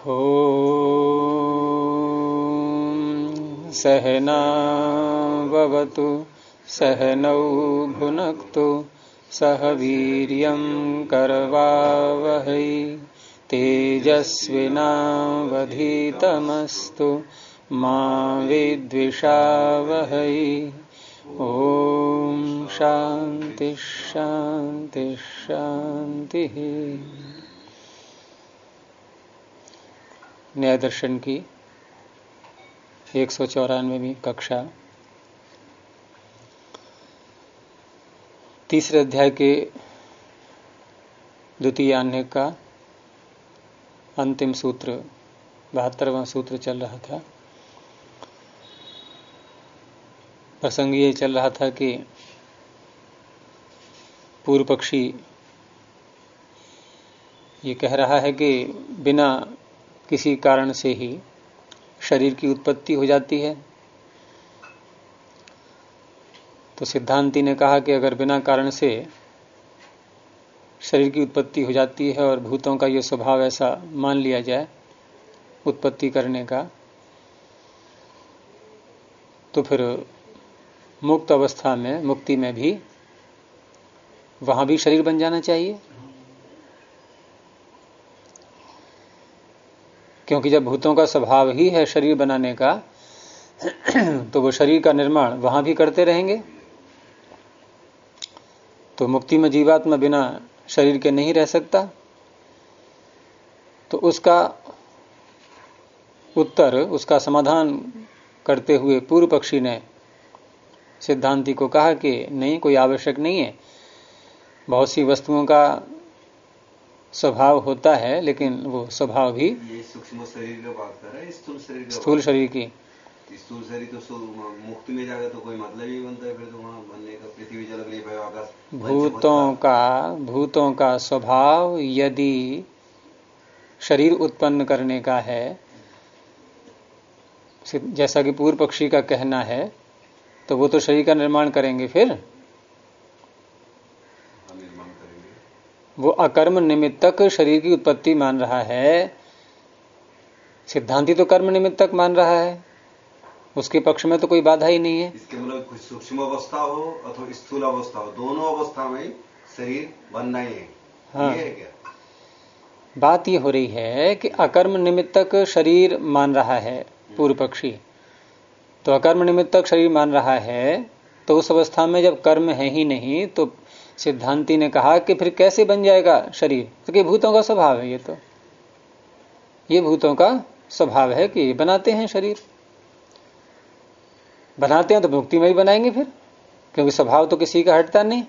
ॐ सहनाववतु सहनौ भुनक्तु सह वीर्यं करवावहै तेजस्विनावधीतमस्तु मा विद्विषावहै। ॐ शांति शांति शांति। न्याय दर्शन की 194वीं कक्षा, तीसरे अध्याय के द्वितीयान्य का अंतिम सूत्र 72वां सूत्र चल रहा था। प्रसंग ये चल रहा था कि पूर्व पक्षी ये कह रहा है कि बिना किसी कारण से ही शरीर की उत्पत्ति हो जाती है। तो सिद्धांती ने कहा कि अगर बिना कारण से शरीर की उत्पत्ति हो जाती है और भूतों का ये स्वभाव ऐसा मान लिया जाए उत्पत्ति करने का, तो फिर मुक्त अवस्था में, मुक्ति में भी वहां भी शरीर बन जाना चाहिए, क्योंकि जब भूतों का स्वभाव ही है शरीर बनाने का तो वो शरीर का निर्माण वहां भी करते रहेंगे। तो मुक्ति में जीवात्मा बिना शरीर के नहीं रह सकता। तो उसका उत्तर, उसका समाधान करते हुए पूर्व पक्षी ने सिद्धांती को कहा कि नहीं, कोई आवश्यक नहीं है। बहुत सी वस्तुओं का स्वभाव होता है, लेकिन वो स्वभाव भी ये सूक्ष्म शरीर का बात कर रहा है, स्थूल शरीर की। स्थूल शरीर तो मुक्ति में जाकर तो कोई मतलब ही बनता है, फिर तो वहां बनने का पृथ्वी जल अग्नि वायु आकाश। भूतों का स्वभाव यदि शरीर उत्पन्न करने का है, जैसा कि पूर्व पक्षी का कहना है, तो वो तो शरीर का निर्माण करेंगे। फिर वो अकर्म निमित्तक शरीर की उत्पत्ति मान रहा है, सिद्धांती तो कर्म निमित्तक मान रहा है। उसके पक्ष में तो कोई बाधा ही नहीं है। इसके मतलब कुछ सूक्ष्म अवस्था हो अथवा स्थूल अवस्था हो, दोनों अवस्था में शरीर बनना ही है। हाँ, ये है क्या? बात ये हो रही है कि अकर्म निमित्तक शरीर मान रहा है पूर्व पक्षी, तो अकर्म निमित्तक शरीर मान रहा है, तो उस अवस्था में जब कर्म है ही नहीं, तो सिद्धांती ने कहा कि फिर कैसे बन जाएगा शरीर? क्योंकि भूतों का स्वभाव है, ये भूतों का स्वभाव है कि बनाते हैं शरीर। बनाते हैं तो मुक्ति में ही बनाएंगे फिर, क्योंकि स्वभाव तो किसी का हटता नहीं।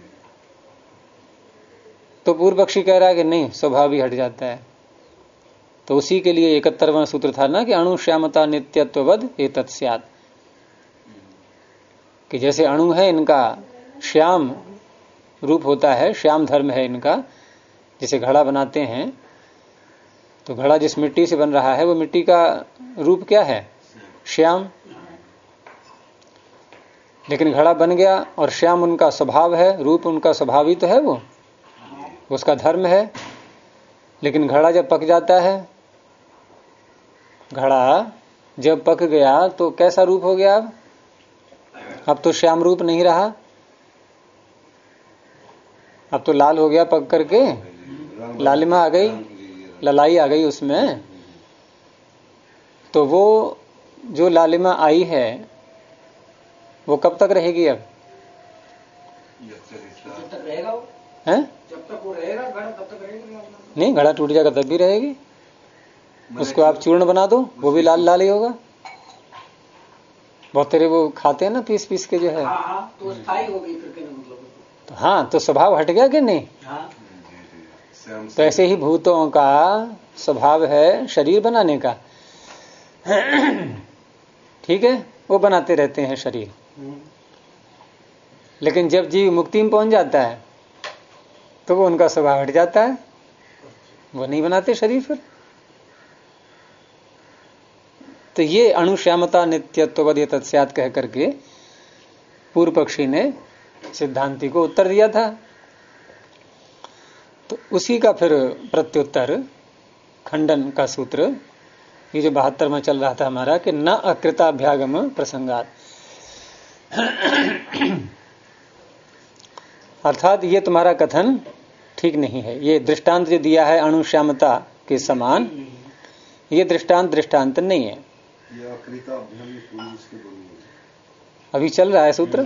तो पूर्व पक्षी कह रहा है कि नहीं, स्वभाव भी हट जाता है। तो उसी के लिए 71वां सूत्र था ना कि अणुश्यामता नित्यत्ववद एतत् स्यात्, कि जैसे अणु है, इनका श्याम रूप होता है, श्याम धर्म है इनका। जैसे घड़ा बनाते हैं, तो घड़ा जिस मिट्टी से बन रहा है वो मिट्टी का रूप क्या है? श्याम। लेकिन घड़ा बन गया और श्याम उनका स्वभाव है, रूप उनका स्वभाव ही तो है, वो उसका धर्म है। लेकिन घड़ा जब पक जाता है, घड़ा जब पक गया तो कैसा रूप हो गया? अब तो श्याम रूप नहीं रहा, अब तो लाल हो गया पक करके, लालिमा आ गई, ललाई आ गई उसमें। तो वो जो लालिमा आई है वो कब तक रहेगी? अब जब तक रहेगा वो, हैं? जब तक वो रहेगा घड़ा तब तक रहेगा। नहीं, घड़ा टूट जाएगा तब भी रहेगी। उसको आप चूर्ण बना दो, वो भी लाल लाल ही होगा। बहुत तेरे वो खाते हैं ना पीस पीस के जो है। हाँ, तो स्थायी हो गई फिर कहने मतलब। तो हाँ, तो स्वभाव हट गया कि नहीं? हाँ। तो ऐसे ही भूतों का स्वभाव है शरीर बनाने का। ठीक है, वो बनाते रहते हैं शरीर। लेकिन जब जीव मुक्ति में पहुंच जाता है तो वो उनका स्वभाव हट जाता है, वो नहीं बनाते शरीर फिर। तो ये अणुश्यामता नित्यत्ववद एतत् स्यात् कह करके पूर्व पक्षी ने सिद्धांति को उत्तर दिया था। तो उसी का फिर प्रत्युत्तर खंडन का सूत्र, ये जो 72 में चल रहा था हमारा कि न अकृताभ्यागम प्रसंगात, अर्थात ये तुम्हारा कथन ठीक नहीं है। ये दृष्टांत जो दिया है अणुश्यामता के समान, ये दृष्टांत नहीं है। ये अकृताभ्याम पूरी इसके बनी है। अभी चल रहा है सूत्र।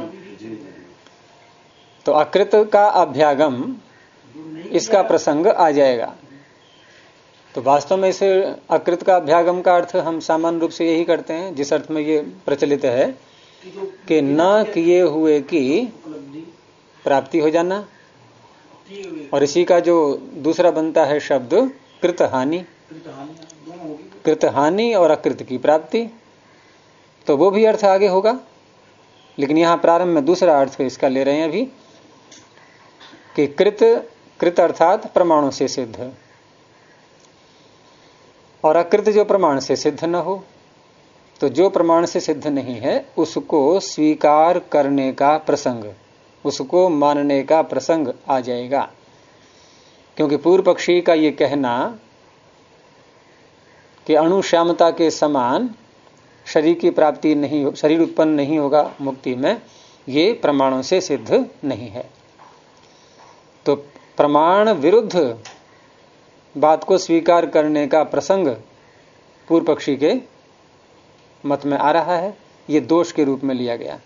तो अकृत का अभ्यागम, इसका प्रसंग आ जाएगा। तो वास्तव में इसे अकृत का अभ्यागम का अर्थ हम सामान्य रूप से यही करते हैं, जिस अर्थ में ये प्रचलित है कि न किए हुए की प्राप्ति हो जाना, और इसी का जो दूसरा बनता है शब्द कृत हानि और अकृत की प्राप्ति, तो वो भी अर्थ आगे होगा। लेकिन यहां प्रारंभ में दूसरा अर्थ इसका ले रहे हैं अभी कि कृत अर्थात प्रमाणों से सिद्ध, और अकृत जो प्रमाण से सिद्ध न हो। तो जो प्रमाण से सिद्ध नहीं है उसको स्वीकार करने का प्रसंग, उसको मानने का प्रसंग आ जाएगा। क्योंकि पूर्व पक्षी का ये कहना कि अणुश्यामता के समान शरीर की प्राप्ति नहीं, शरीर उत्पन्न नहीं होगा मुक्ति में, ये प्रमाणों से सिद्ध नहीं है। तो प्रमाण विरुद्ध बात को स्वीकार करने का प्रसंग पूर्व पक्षी के मत में आ रहा है, ये दोष के रूप में लिया गया।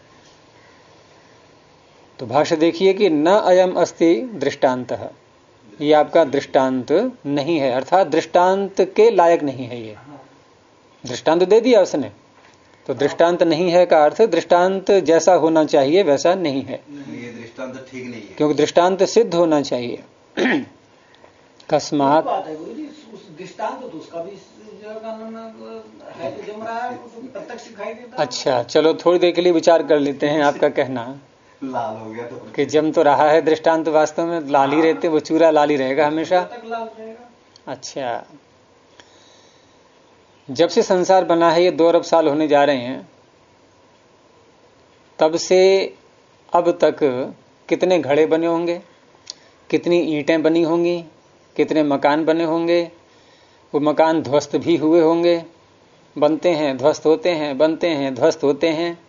तो भाष्य देखिए कि न अयम अस्ति दृष्टांतः, ये आपका दृष्टांत नहीं है, अर्थात दृष्टांत के लायक नहीं है। ये दृष्टांत दे दिया उसने, तो दृष्टांत नहीं है का अर्थ दृष्टांत जैसा होना चाहिए वैसा नहीं है। ये दृष्टांत ठीक नहीं है, क्योंकि दृष्टांत सिद्ध होना चाहिए। कस्मात दृष्टांत तो उसका भी है, तो जम रहा है, प्रत्यक्ष दिखाई देता। अच्छा, चलो थोड़ी देर के लिए विचार कर लेते हैं। आपका कहना लाल हो गया तो कि जम तो रहा है, दृष्टांत वास्तव में लाल ही रहते, वो चूरा लाल ही रहेगा हमेशा। लाल रहेगा। अच्छा, जब से संसार बना है, ये 2 अरब साल होने जा रहे हैं, तब से अब तक कितने घड़े बने होंगे, कितनी ईंटें बनी होंगी, कितने मकान बने होंगे। वो मकान ध्वस्त भी हुए होंगे, बनते हैं ध्वस्त होते हैं, बनते हैं ध्वस्त होते हैं।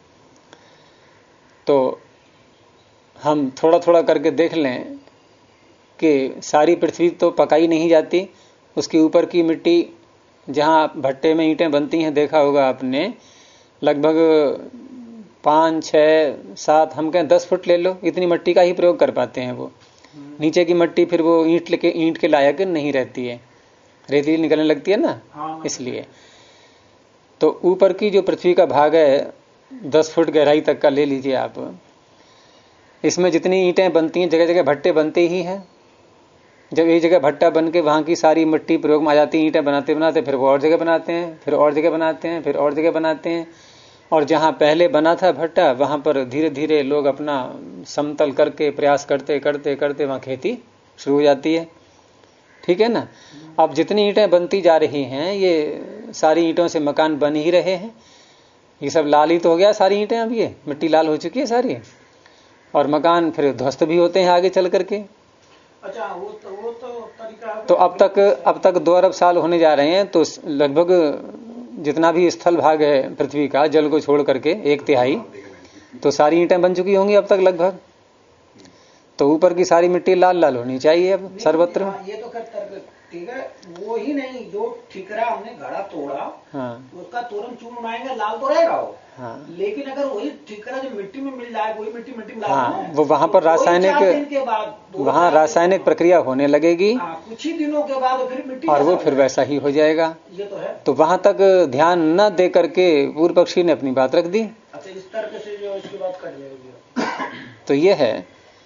तो हम थोड़ा थोड़ा करके देख लें कि सारी पृथ्वी तो पकाई नहीं जाती, उसके ऊपर की मिट्टी, जहां भट्टे में ईंटें बनती हैं, देखा होगा आपने, लगभग 5, 6, 7, हम कहें 10 फुट ले लो, इतनी मिट्टी का ही प्रयोग कर पाते हैं वो। नीचे की मिट्टी फिर वो ईंट के लायक नहीं रहती है, रेतीली निकलने लगती है ना, इसलिए। तो ऊपर की जो पृथ्वी का भाग है 10 फुट गहराई तक का ले लीजिए आप, इसमें जितनी ईंटें बनती हैं, जगह जगह भट्टे बनते ही हैं। जब एक जगह भट्टा बन के वहां की सारी मिट्टी प्रयोग में आ जाती है, ईंटें बनाते बनाते फिर वो और जगह बनाते हैं, फिर और जगह बनाते हैं, फिर और जगह बनाते हैं। और जहां पहले बना था भट्टा, वहां पर धीरे धीरे लोग अपना समतल करके प्रयास करते करते करते वहां खेती शुरू हो जाती है। ठीक है ना। अब जितनी ईंटें बनती जा रही हैं, ये सारी ईंटों से मकान बन ही रहे हैं। ये सब लाल ही तो हो गया सारी ईंटें, अब ये मिट्टी लाल हो चुकी है सारी, और मकान फिर ध्वस्त भी होते हैं आगे चल करके। अच्छा, वो तो तरीका। तो अब तक 2 अरब साल होने जा रहे हैं, तो लगभग जितना भी स्थल भाग है पृथ्वी का, जल को छोड़ करके 1/3, तो सारी ईंटें बन चुकी होंगी अब तक लगभग। तो ऊपर की सारी मिट्टी लाल लाल होनी चाहिए अब सर्वत्र। ये तो ठीक है, वो ही नहीं, जो ठिकरा हमने घड़ा तोड़ा, हाँ, उसका तोरण चूर्ण बनाएंगे, लाल तो रहेगा वो। हाँ, लेकिन अगर वही ठिकरा जो मिट्टी में मिल जाए, वही मिट्टी मिला, हाँ, वो वहां पर वहां रासायनिक प्रक्रिया होने लगेगी, कुछ ही दिनों के बाद फिर मिट्टी, और वो फिर वैसा ही हो जाएगा। ये तो है। तो वहां तक ध्यान न दे करके पूर्व पक्षी ने अपनी बात रख दी। अच्छा, इस तरह से जो इसकी बात कर लेगी। तो ये है,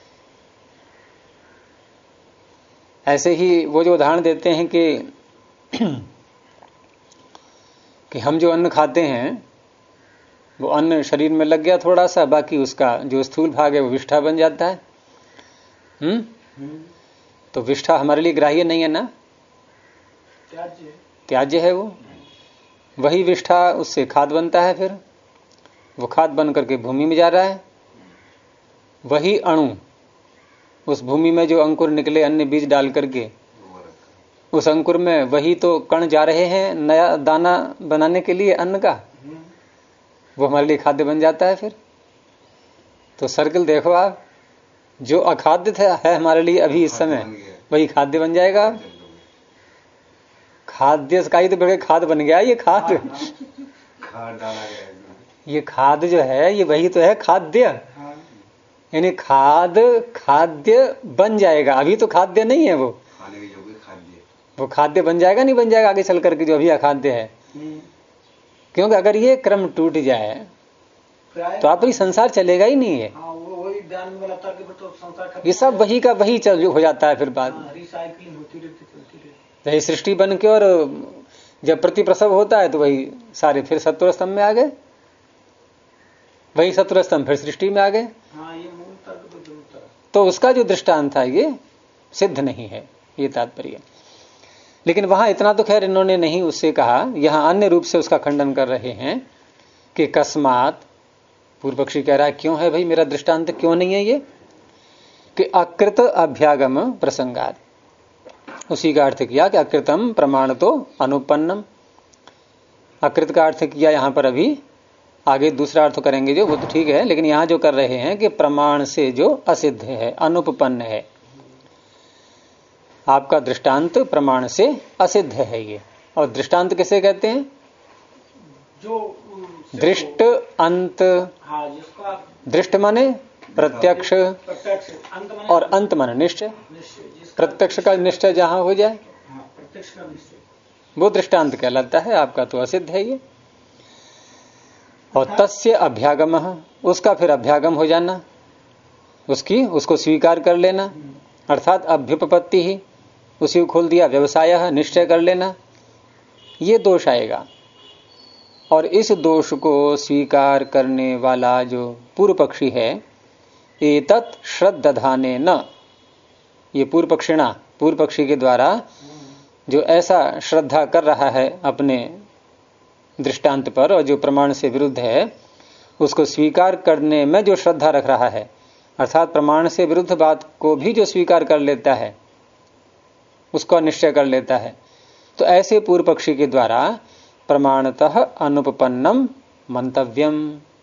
ऐसे ही वो जो उदाहरण देते हैं कि हम जो अन्न खाते हैं, वो अन्न शरीर में लग गया थोड़ा सा, बाकी उसका जो स्थूल भाग है वो विष्ठा बन जाता है। तो विष्ठा हमारे लिए ग्राह्य नहीं है ना, त्याज्य है वो। वही विष्ठा उससे खाद बनता है, फिर वो खाद बन करके भूमि में जा रहा है। वही अणु उस भूमि में जो अंकुर निकले अन्य बीज डाल करके, उस अंकुर में वही तो कण जा रहे हैं नया दाना बनाने के लिए अन्न का, वो हमारे लिए खाद्य बन जाता है। फिर तो सर्कल देखो आप, जो अखाद्य था है हमारे लिए अभी इस समय, वही खाद्य बन जाएगा। खाद्य का ही तो बड़े खाद बन गया ये खाद डाला गया है। ये खाद जो है ये वही तो है खाद्य, यानी खाद्य बन जाएगा। अभी तो खाद्य नहीं है, वो खाने के योग्य खाद्य, वो खाद्य बन जाएगा नहीं बन जाएगा आगे चल करके, जो अभी अखाद्य है। क्योंकि अगर ये क्रम टूट जाए तो आप ही संसार चलेगा ही नहीं है। वही ध्यान में लगता कि तो संसार ये सब वही का वही चल हो जाता है। फिर बाद रिसाइकलिंग होती रहती। यही सृष्टि बन के, और जब प्रतिप्रसव होता है तो वही सारे फिर सत्वर स्तंभ में आ गए, वही सत्वर स्तंभ फिर सृष्टि में आ गए। तो उसका जो दृष्टांत था ये सिद्ध नहीं है, ये तात्पर्य। लेकिन वहां इतना तो खैर इन्होंने नहीं उससे कहा, यहां अन्य रूप से उसका खंडन कर रहे हैं कि कस्मात, पूर्व पक्षी कह रहा है क्यों है भाई मेरा दृष्टांत क्यों नहीं है ये, कि अकृत अभ्यागम प्रसंगात। उसी का अर्थ किया कि अकृतम प्रमाण तो अनुपन्नम। अकृत का अर्थ किया यहां पर, अभी आगे दूसरा अर्थ करेंगे जो, वो तो ठीक है, लेकिन यहां जो कर रहे हैं कि प्रमाण से जो असिद्ध है, अनुपपन्न है। आपका दृष्टांत प्रमाण से असिद्ध है ये। और दृष्टांत किसे कहते हैं? जो दृष्ट अंत। हाँ, जिसका दृष्ट माने प्रत्यक्ष, और अंत माने निश्चय। प्रत्यक्ष का निश्चय जहां हो जाए प्रत्यक्ष का निश्चय, वो दृष्टांत कहलाता है। आपका तो असिद्ध है ये। और तस्य अभ्यागम, उसका फिर अभ्यागम हो जाना, उसको स्वीकार कर लेना, अर्थात अभ्युपपत्ति ही, उसी को खोल दिया, व्यवसाय निश्चय कर लेना, ये दोष आएगा। और इस दोष को स्वीकार करने वाला जो पूर्व पक्षी है, एतत् श्रद्धाने न, ये पूर्व पक्षी के द्वारा जो ऐसा श्रद्धा कर रहा है अपने दृष्टांत पर, और जो प्रमाण से विरुद्ध है, उसको स्वीकार करने में जो श्रद्धा रख रहा है, अर्थात प्रमाण से विरुद्ध बात को भी जो स्वीकार कर लेता है, उसका निश्चय कर लेता है, तो ऐसे पूर्व पक्षी के द्वारा प्रमाणतः अनुपपन्नम मंतव्यम,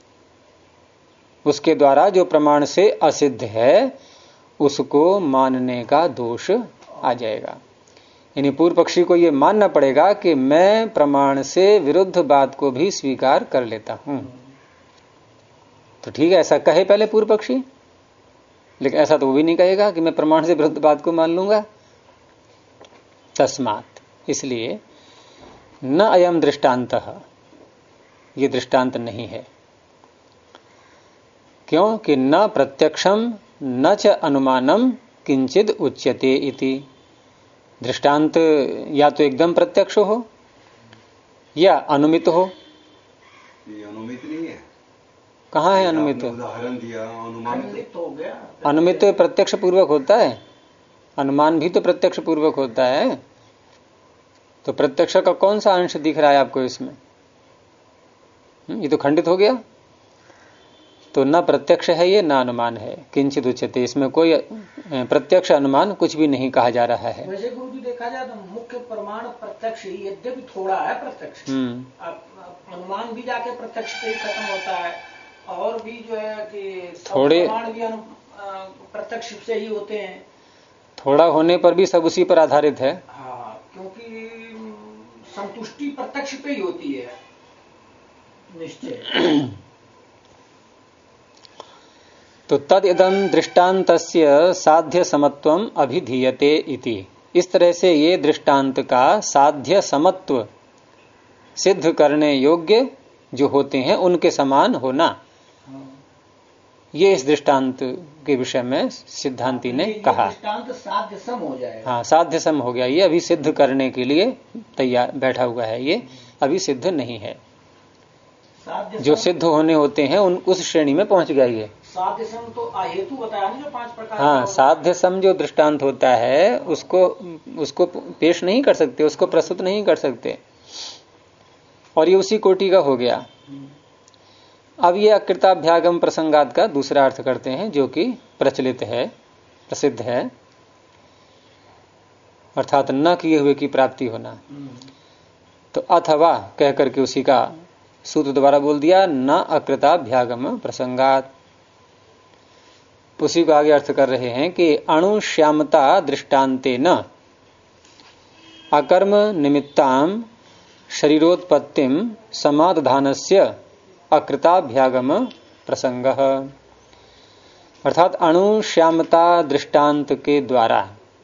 उसके द्वारा जो प्रमाण से असिद्ध है उसको मानने का दोष आ जाएगा। यानी पूर्व पक्षी को यह मानना पड़ेगा कि मैं प्रमाण से विरुद्ध बात को भी स्वीकार कर लेता हूं। तो ठीक है, ऐसा कहे पहले पूर्व पक्षी, लेकिन ऐसा तो वो भी नहीं कहेगा कि मैं प्रमाण से विरुद्ध बात को मान लूंगा। तस्मात्, इसलिए न अयम दृष्टांतः, ये दृष्टांत नहीं है। क्यों कि न प्रत्यक्षम न च अनुमानम किंचिद उच्यते इति। दृष्टांत या तो एकदम प्रत्यक्ष हो या अनुमित हो। ये अनुमित नहीं है। कहाँ है अनुमित? उदाहरण दिया, अनुमानित हो गया। अनुमित प्रत्यक्ष पूर्वक होता है, अनुमान भी तो प्रत्यक्ष पूर्वक होता है। तो प्रत्यक्ष का कौन सा अंश दिख रहा है आपको इसमें? ये तो खंडित हो गया। तो न प्रत्यक्ष है ये, न अनुमान है। किंचित उच्यते, इसमें कोई प्रत्यक्ष अनुमान कुछ भी नहीं कहा जा रहा है। वैसे गुरु जी देखा जाए तो मुख्य प्रमाण प्रत्यक्ष ही, यद्यपि थोड़ा है प्रत्यक्ष, अनुमान भी जाके प्रत्यक्ष से ही खत्म होता है, और भी जो है कि थोड़े प्रमाण भी प्रत्यक्ष से ही होते हैं। थोड़ा होने पर भी सब उसी पर आधारित है। हाँ, क्योंकि संतुष्टि प्रत्यक्ष पे ही होती है निश्चय। तो तद इदं दृष्टान्तस्य साध्य समत्वम अभिधीयते इति। इस तरह से ये दृष्टांत का साध्य समत्व सिद्ध करने योग्य जो होते हैं उनके समान होना, ये इस दृष्टांत के विषय में सिद्धांति ने कहा। दृष्टांत साध्य सम हो जाएगा। हाँ, साध्य सम हो गया, ये अभी सिद्ध करने के लिए तैयार बैठा हुआ है, ये अभी सिद्ध नहीं है। जो सिद्ध होने होते हैं उस श्रेणी में पहुंच गया ये। साध्य सम तो अहेतु बताया ना, जो 5 प्रकार। हाँ, साध्य सम जो दृष्टांत होता है उसको पेश नहीं कर सकते, उसको प्रस्तुत नहीं कर सकते, और ये उसी कोटि का हो गया। अब ये अकृताभ्यागम प्रसंगात का दूसरा अर्थ करते हैं, जो कि प्रचलित है, प्रसिद्ध है। अर्थात न किए हुए की प्राप्ति होना। तो अथवा कह करके उसी का सूत्र द्वारा बोल दिया, न अकृताभ्यागम प्रसंगात। उसी को आगे अर्थ कर रहे हैं कि अणुश्यामता दृष्टान्ते न अकर्म निमित्ताम शरीरोत्पत्तिम समाधानस्य अकृताभ्यागम प्रसंगः। अर्थात अणुश्यामता दृष्टांत के द्वारा,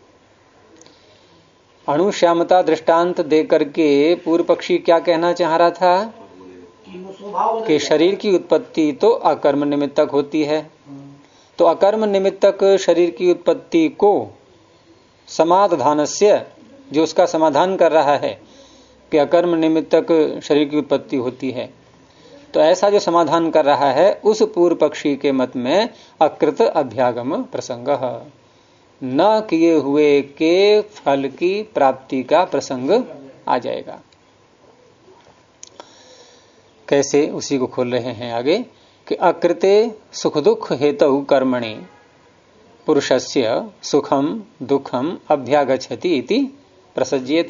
अणुश्यामता दृष्टांत देकर के पूर्व पक्षी क्या कहना चाह रहा था कि शरीर की उत्पत्ति तो अकर्म निमित्तक होती है। तो अकर्म निमित्तक शरीर की उत्पत्ति को समाधानस्य, जो उसका समाधान कर रहा है कि अकर्म निमित्तक शरीर की उत्पत्ति होती है, तो ऐसा जो समाधान कर रहा है उस पूर्व पक्षी के मत में अकृत अभ्यागम प्रसंग, न किए हुए के फल की प्राप्ति का प्रसंग आ जाएगा। कैसे, उसी को खोल रहे हैं आगे कि अकृते सुख दुख हेतु कर्मणि पुरुषस्य सुखम दुखम अभ्यागच्छति इति प्रसज्येत।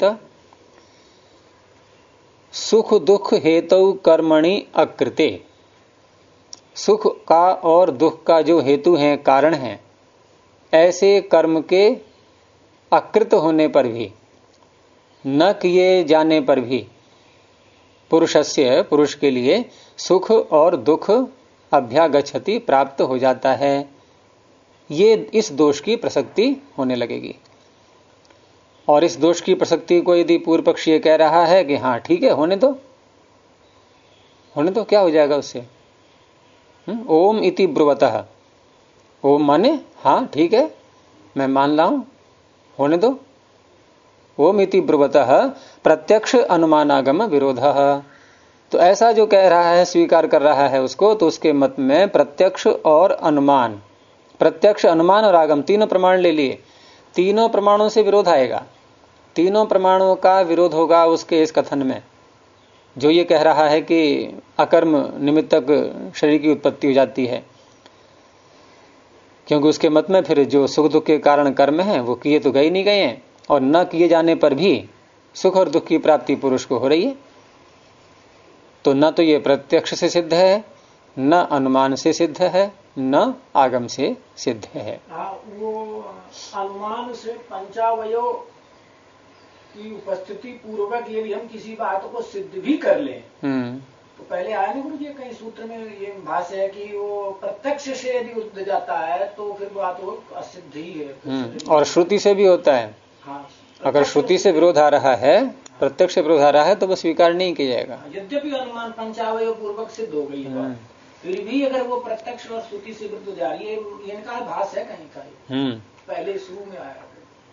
सुख दुख हेतु कर्मणि अकृते, सुख का और दुख का जो हेतु है, कारण है, ऐसे कर्म के अकृत होने पर भी, न किए जाने पर भी पुरुषस्य, पुरुष के लिए सुख और दुख अभ्यागच्छति प्राप्त हो जाता है। ये इस दोष की प्रसक्ति होने लगेगी। और इस दोष की प्रसक्ति को यदि पूर्व पक्ष ये कह रहा है कि हाँ ठीक है, होने दो, होने दो, क्या हो जाएगा उससे? ओम इति ब्रुवतः, ओम माने हाँ ठीक है मैं मान रहा हूं, होने दो। ओम इति ब्रुवतः प्रत्यक्ष अनुमानागम विरोधः। तो ऐसा जो कह रहा है, स्वीकार कर रहा है उसको, तो उसके मत में प्रत्यक्ष और अनुमान, प्रत्यक्ष अनुमान और आगम तीनों प्रमाण ले लिए, तीनों प्रमाणों से विरोध आएगा। तीनों प्रमाणों का विरोध होगा उसके इस कथन में, जो ये कह रहा है कि अकर्म निमित्तक शरीर की उत्पत्ति हो जाती है, क्योंकि उसके मत में फिर जो सुख दुख के कारण कर्म है वो किए तो गए नहीं गए हैं, और न किए जाने पर भी सुख और दुख की प्राप्ति पुरुष को हो रही है। तो न तो ये प्रत्यक्ष से सिद्ध है, न अनुमान से सिद्ध है, न आगम से सिद्ध है। वो अनुमान से पंचावयव की उपस्थिति पूर्वक यदि हम किसी बात को सिद्ध भी कर लें, तो पहले आया ना गुरु जी कहीं सूत्र में ये भाष्य है कि वो प्रत्यक्ष से यदि उठ जाता है तो फिर बात वो असिद्ध ही है। और श्रुति से भी होता है। हाँ, अगर श्रुति से विरोध आ रहा है, प्रत्यक्ष से विरोध आ रहा है, तो वो स्वीकार नहीं किया जाएगा। यद्यपि अनुमान पंचावय पूर्वक सिद्ध हो गई है, फिर भी अगर वो प्रत्यक्ष और श्रुति से विरुद्ध जा रही है, इनका भाष है कहीं का, पहले शुरू में आया।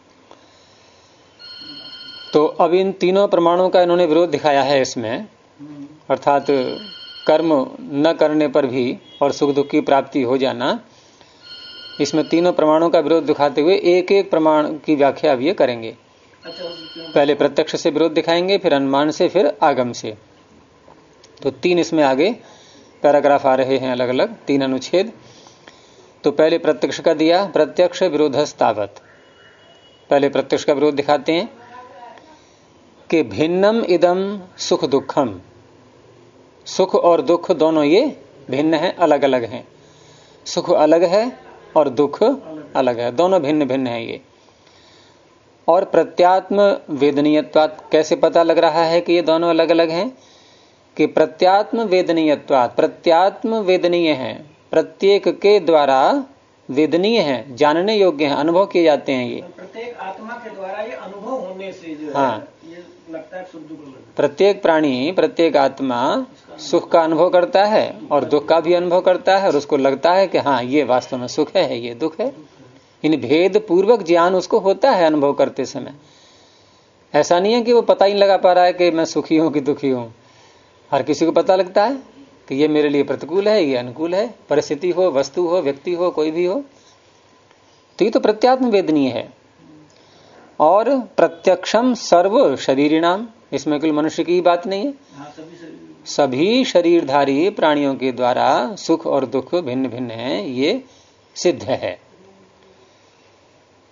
तो अब इन तीनों प्रमाणों का इन्होंने विरोध दिखाया है इसमें, अर्थात कर्म न करने पर भी और सुख दुख की प्राप्ति हो जाना, इसमें तीनों प्रमाणों का विरोध दिखाते हुए एक एक प्रमाण की व्याख्या अब ये करेंगे। पहले प्रत्यक्ष से विरोध दिखाएंगे, फिर अनुमान से, फिर आगम से। तो तीन इसमें आगे पैराग्राफ आ रहे हैं अलग अलग, तीन अनुच्छेद। तो पहले प्रत्यक्ष का दिया, प्रत्यक्ष विरोधस्तावत। पहले प्रत्यक्ष का विरोध दिखाते हैं कि भिन्नम इदम सुख दुखम, सुख और दुख दोनों ये भिन्न है, अलग अलग हैं। सुख अलग है और दुख अलग है, दोनों भिन्न भिन्न है ये। और प्रत्यात्म वेदनीयत्वात्, कैसे पता लग रहा है कि ये दोनों अलग अलग हैं? कि प्रत्यात्म वेदनीयत्वात्, प्रत्यात्म वेदनीय है, प्रत्येक के द्वारा वेदनीय है, जानने योग्य है, अनुभव किए जाते हैं ये। प्रत्येक आत्मा के द्वारा ये अनुभव होने से जो हाँ, है ये लगता है सुख दुख। प्रत्येक प्राणी, प्रत्येक आत्मा सुख का अनुभव करता है और दुख का भी अनुभव करता है, और उसको लगता है कि हाँ ये वास्तव में सुख है, ये दुख है। इन भेद पूर्वक ज्ञान उसको होता है अनुभव करते समय। ऐसा नहीं है कि वो पता ही लगा पा रहा है कि मैं सुखी हूं कि दुखी हूं। हर किसी को पता लगता है कि ये मेरे लिए प्रतिकूल है, ये अनुकूल है, परिस्थिति हो, वस्तु हो, व्यक्ति हो, कोई भी हो। तो ये तो प्रत्यात्म वेदनीय है। और प्रत्यक्षम सर्व शरीरिणाम, इसमें केवल मनुष्य की बात नहीं है, सभी शरीरधारी प्राणियों के द्वारा सुख और दुख भिन्न भिन्न है, ये सिद्ध है।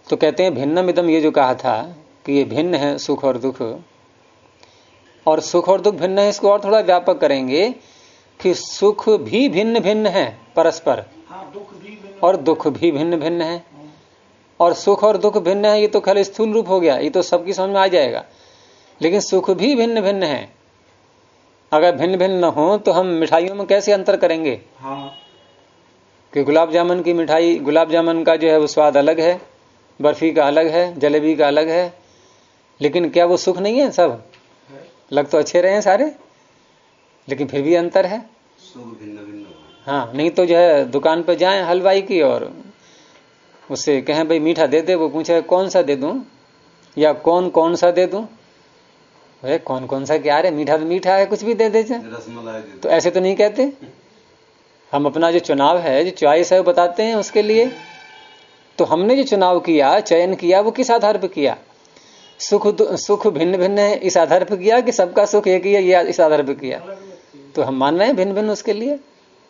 तो कहते हैं भिन्नम इदम, ये जो कहा था कि ये भिन्न है सुख और दुख, और सुख और दुख भिन्न है, इसको और थोड़ा व्यापक करेंगे कि सुख भी भिन्न भिन्न है परस्पर, दुख भी भिन्न और दुख भी भिन्न भिन्न है। और सुख और दुख भिन्न है, ये तो खाली स्थूल रूप हो गया, ये तो सबकी समझ में आ जाएगा। लेकिन सुख भी भिन्न भिन्न है। अगर भिन्न भिन्न न हो तो हम मिठाइयों में कैसे अंतर करेंगे? कि गुलाब जामुन की मिठाई, गुलाब जामुन का जो है वो स्वाद अलग है, बर्फी का अलग है, जलेबी का अलग है, लेकिन क्या वो सुख नहीं है? सब लग तो अच्छे रहे हैं सारे, लेकिन फिर भी अंतर है। सुख भिन्न भिन्न। हाँ, नहीं तो जो है दुकान पर जाएं हलवाई की और उससे कहें भाई मीठा दे दे, वो पूछे कौन सा दे दूं या कौन कौन सा दे दूं। अरे कौन कौन सा क्या है, मीठा तो मीठा है, कुछ भी दे दे। तो ऐसे तो नहीं कहते। हम अपना जो चुनाव है, जो चॉइस है वो बताते हैं उसके लिए। तो हमने जो चुनाव किया, चयन किया, वो किस आधार पर किया? सुख भिन्न भिन्न है इस आधार पर किया कि सबका सुख एक ही है ये इस आधार पर किया? तो हम मान रहे हैं भिन्न भिन्न उसके लिए।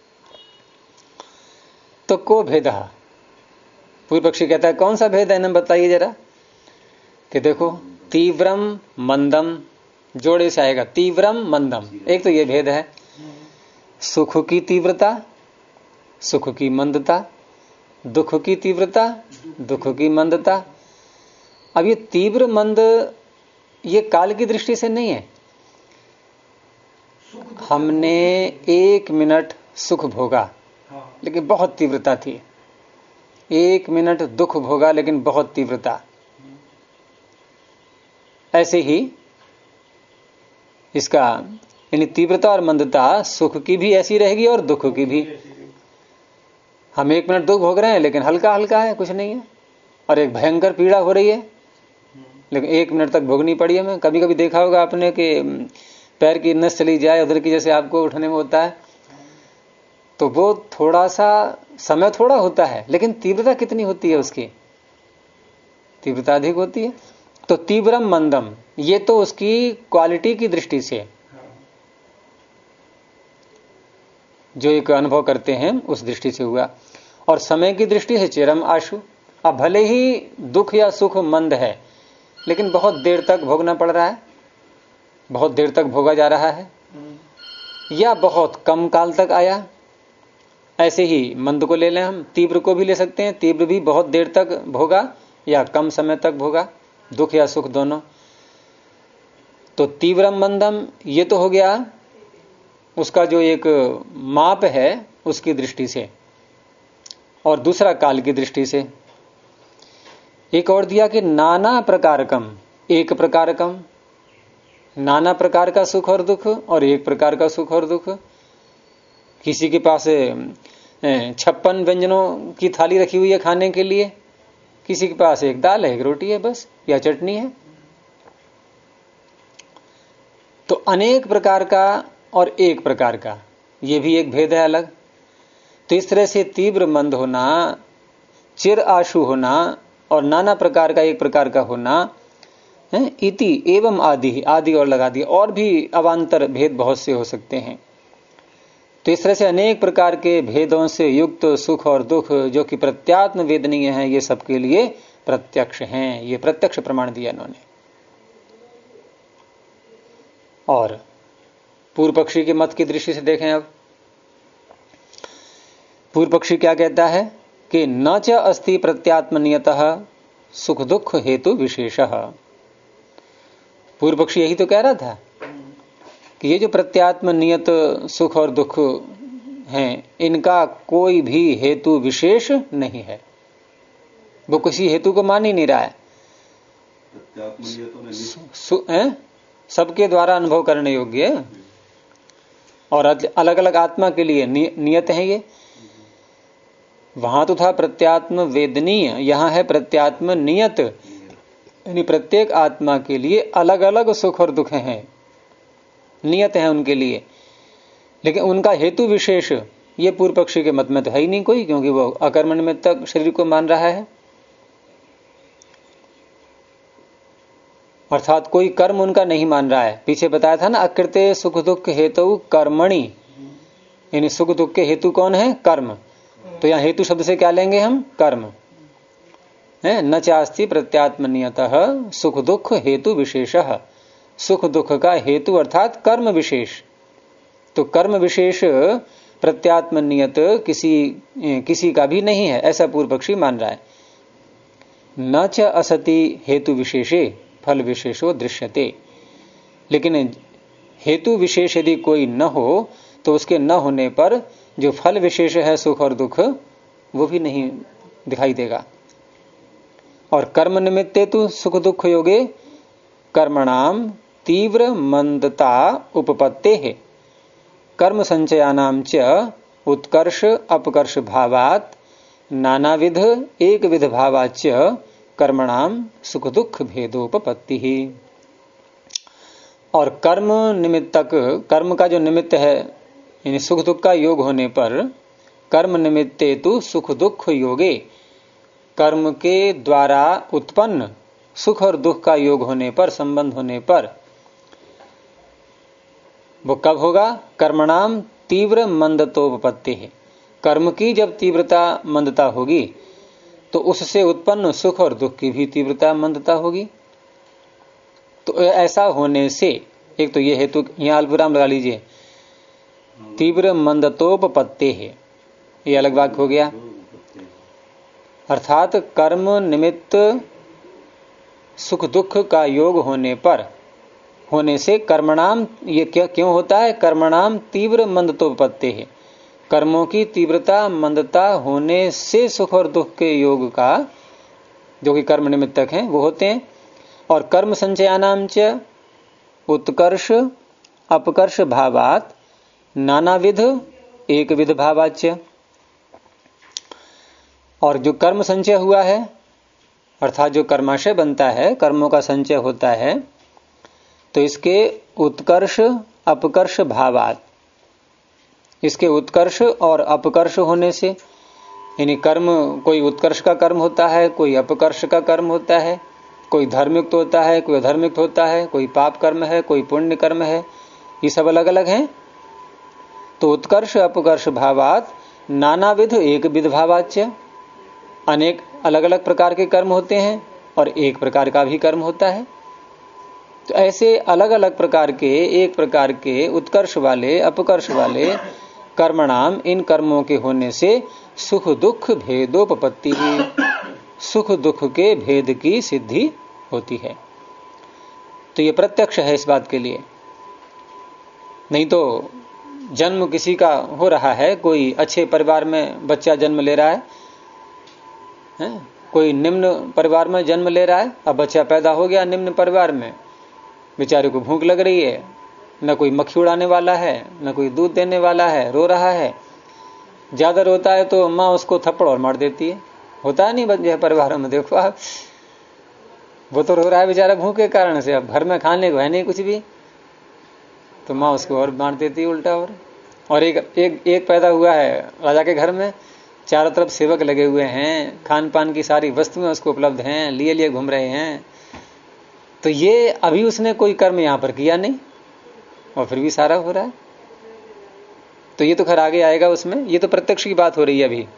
तो को भेद, पूर्व पक्षी कहता है कौन सा भेद है ना, बताइए जरा। कि देखो तीव्रम मंदम, जोड़े से आएगा तीव्रम मंदम। एक तो ये भेद है, सुख की तीव्रता, सुख की मंदता, दुख की तीव्रता, दुख की मंदता। अब ये तीव्र मंद ये काल की दृष्टि से नहीं है। हमने 1 मिनट सुख भोगा लेकिन बहुत तीव्रता थी, 1 मिनट दुख भोगा लेकिन बहुत तीव्रता। ऐसे ही इसका यानी तीव्रता और मंदता सुख की भी ऐसी रहेगी और दुख की भी। हम 1 मिनट दुख भोग रहे हैं लेकिन हल्का हल्का है, कुछ नहीं है, और एक भयंकर पीड़ा हो रही है लेकिन 1 मिनट तक भोगनी पड़ी हमें। कभी कभी देखा होगा आपने कि पैर की नस चली जाए उधर की, जैसे आपको उठने में होता है, तो वो थोड़ा सा समय थोड़ा होता है लेकिन तीव्रता कितनी होती है, उसकी तीव्रता अधिक होती है। तो तीव्रम मंदम ये तो उसकी क्वालिटी की दृष्टि से जो एक अनुभव करते हैं उस दृष्टि से हुआ, और समय की दृष्टि से चिरम आशु। अब भले ही दुख या सुख मंद है लेकिन बहुत देर तक भोगना पड़ रहा है, बहुत देर तक भोगा जा रहा है, या बहुत कम काल तक आया। ऐसे ही मंद को ले लें, हम तीव्र को भी ले सकते हैं, तीव्र भी बहुत देर तक भोगा या कम समय तक भोगा, दुख या सुख दोनों। तो तीव्रम मंदम ये तो हो गया उसका जो एक माप है उसकी दृष्टि से, और दूसरा काल की दृष्टि से। एक और दिया कि नाना प्रकारकम, एक प्रकारकम, नाना प्रकार का सुख और दुख और एक प्रकार का सुख और दुख। किसी के पास 56 व्यंजनों की थाली रखी हुई है खाने के लिए, किसी के पास एक दाल है, एक रोटी है बस, या चटनी है। तो अनेक प्रकार का और एक प्रकार का, ये भी एक भेद है अलग। तो इस तरह से तीव्र मंद होना, चिर आशु होना और नाना प्रकार का एक प्रकार का होना है। इति एवं आदि, आदि और लगा दिया, और भी अवान्तर भेद बहुत से हो सकते हैं। तो इस तरह से अनेक प्रकार के भेदों से युक्त सुख और दुख जो कि प्रत्यात्म वेदनीय हैं, ये सबके लिए प्रत्यक्ष हैं। ये प्रत्यक्ष प्रमाण दिया इन्होंने। और पूर्व पक्षी के मत की दृष्टि से देखें, अब पूर्व पक्षी क्या कहता है कि न च अस्ति प्रत्यात्म नियतः सुख दुख हेतु विशेषः। पूर्व पक्षी यही तो कह रहा था कि ये जो प्रत्यात्म नियत सुख और दुख हैं, इनका कोई भी हेतु विशेष नहीं है। वो किसी हेतु को मान ही नहीं रहा है। सबके द्वारा अनुभव करने योग्य और अलग अलग आत्मा के लिए नियत है ये। वहां तो था प्रत्यात्म वेदनीय, यहां है प्रत्यात्म नियत, यानी प्रत्येक आत्मा के लिए अलग अलग सुख और दुख हैं, नियत है उनके लिए। लेकिन उनका हेतु विशेष ये पूर्व पक्षी के मत में तो है ही नहीं कोई, क्योंकि वो अकर्म निमित्तक शरीर को मान रहा है। अर्थात कोई कर्म उनका नहीं मान रहा है। पीछे बताया था ना, अकृते सुख दुख हेतु कर्मणि, यानी सुख दुख के हेतु कौन है? कर्म। तो यहां हेतु शब्द से क्या लेंगे हम? कर्म। है। न चास्ति प्रत्यात्मनियतः सुख दुख हेतु विशेषः, सुख दुख का हेतु अर्थात कर्म विशेष। तो कर्म विशेष प्रत्यात्मनियत किसी का भी नहीं है, ऐसा पूर्व पक्षी मान रहा है। न च असति हेतु विशेषे फल विशेषो दृश्यते, लेकिन हेतु विशेष यदि कोई न हो तो उसके न होने पर जो फल विशेष है सुख और दुख वो भी नहीं दिखाई देगा। और कर्म निमित्ते तो सुख दुख योगे कर्मणाम तीव्र मंदता उपपत्ते है, कर्म संचयानाम च उत्कर्ष अपकर्ष भावात नानाविध एक विध भावाच कर्मणाम सुख दुख भेदोपपत्ति ही। और कर्म निमित्तक, कर्म का जो निमित्त है यानी सुख दुख का योग होने पर, कर्म निमित्ते तो सुख दुख योगे, कर्म के द्वारा उत्पन्न सुख और दुख का योग होने पर, संबंध होने पर, वो कब होगा? कर्मणाम तीव्र मंदतोपपत्ति है, कर्म की जब तीव्रता मंदता होगी तो उससे उत्पन्न सुख और दुख की भी तीव्रता मंदता होगी। तो ऐसा होने से एक तो ये हेतु, यहां अल्पविराम लगा लीजिए, तीव्र मंदतोपपत्ति है, ये अलग वाक्य हो गया। अर्थात कर्म निमित्त सुख दुख का योग होने से कर्मणाम, ये क्यों होता है? कर्मणाम तीव्र मंदतोपपत्ति है, कर्मों की तीव्रता मंदता होने से सुख और दुख के योग का, जो कि कर्म निमित्तक हैं, वो होते हैं। और कर्म संचयानाम च उत्कर्ष अपकर्ष भावात नानाविध एक विध भावाच्य। और जो कर्म संचय हुआ है अर्थात जो कर्माशय बनता है, कर्मों का संचय होता है, तो इसके उत्कर्ष अपकर्ष भावात, इसके उत्कर्ष और अपकर्ष होने से, यानी कर्म कोई उत्कर्ष का कर्म होता है, कोई अपकर्ष का कर्म होता है, कोई धर्मयुक्त होता है, कोई अधर्मयुक्त होता है, कोई पाप कर्म है, कोई पुण्य कर्म है, ये सब अलग अलग हैं। तो उत्कर्ष अपकर्ष भावात नानाविध एक विध भावाच्य, अनेक अलग अलग प्रकार के कर्म होते हैं और एक प्रकार का भी कर्म होता है। तो ऐसे अलग अलग प्रकार के, एक प्रकार के उत्कर्ष वाले अपकर्ष वाले कर्मणाम, इन कर्मों के होने से सुख दुख भेदोपपत्ति ही, सुख दुख के भेद की सिद्धि होती है। तो ये प्रत्यक्ष है इस बात के लिए। नहीं तो जन्म किसी का हो रहा है, कोई अच्छे परिवार में बच्चा जन्म ले रहा है, कोई निम्न परिवार में जन्म ले रहा है, अब बच्चा पैदा हो गया निम्न परिवार में, बेचारे को भूख लग रही है, न कोई मक्खी उड़ाने वाला है, न कोई दूध देने वाला है, रो रहा है, ज्यादा रोता है तो माँ उसको थप्पड़ और मार देती है। होता है नहीं बच्चे परिवारों में, देखो आप, वो तो रो रहा है बेचारा भूख के कारण से, अब घर में खाने को है नहीं कुछ भी, तो माँ उसको और मार देती है उल्टा। और एक पैदा हुआ है राजा के घर में, चारों तरफ सेवक लगे हुए हैं, खान पान की सारी वस्तुएं उसको उपलब्ध हैं, लिए लिए घूम रहे हैं, तो ये अभी उसने कोई कर्म यहां पर किया नहीं और फिर भी सारा हो रहा है। तो ये तो खैर आगे आएगा उसमें, ये तो प्रत्यक्ष की बात हो रही है अभी।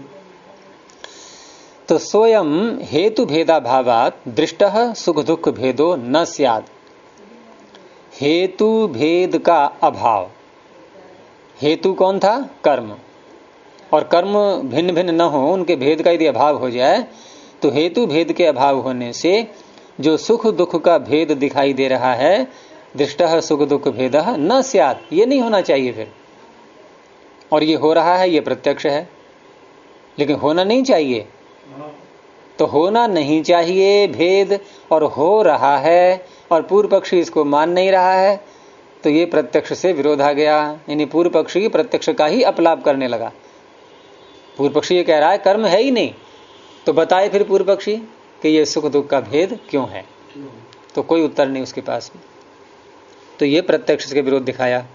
तो स्वयं हेतु भेदा भावात दृष्टः सुख दुख भेदो न स्यात्, हेतु भेद का अभाव। हेतु कौन था? कर्म। और कर्म भिन्न भिन्न न हो, उनके भेद का यदि अभाव हो जाए तो हेतु भेद के अभाव होने से जो सुख दुख का भेद दिखाई दे रहा है, दृष्टः सुख दुख भेदः न स्यात्, ये नहीं होना चाहिए फिर। और ये हो रहा है, ये प्रत्यक्ष है, लेकिन होना नहीं चाहिए। तो होना नहीं चाहिए भेद और हो रहा है, और पूर्व पक्षी इसको मान नहीं रहा है, तो ये प्रत्यक्ष से विरोध आ गया। यानी पूर्व पक्षी प्रत्यक्ष का ही अपलाप करने लगा। पूर्व पक्षी ये कह रहा है कर्म है ही नहीं, तो बताए फिर पूर्व पक्षी कि ये सुख दुख का भेद क्यों है, तो कोई उत्तर नहीं उसके पास में। तो ये प्रत्यक्ष के विरोध दिखाया।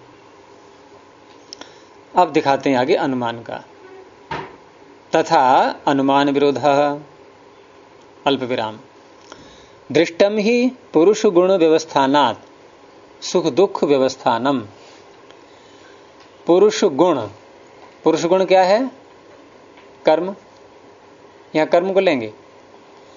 अब दिखाते हैं आगे अनुमान का। तथा अनुमान विरोध अल्प विराम दृष्टम ही पुरुष गुण व्यवस्थानात् सुख दुख व्यवस्थानम। पुरुष गुण क्या है? कर्म। यहां कर्म को लेंगे।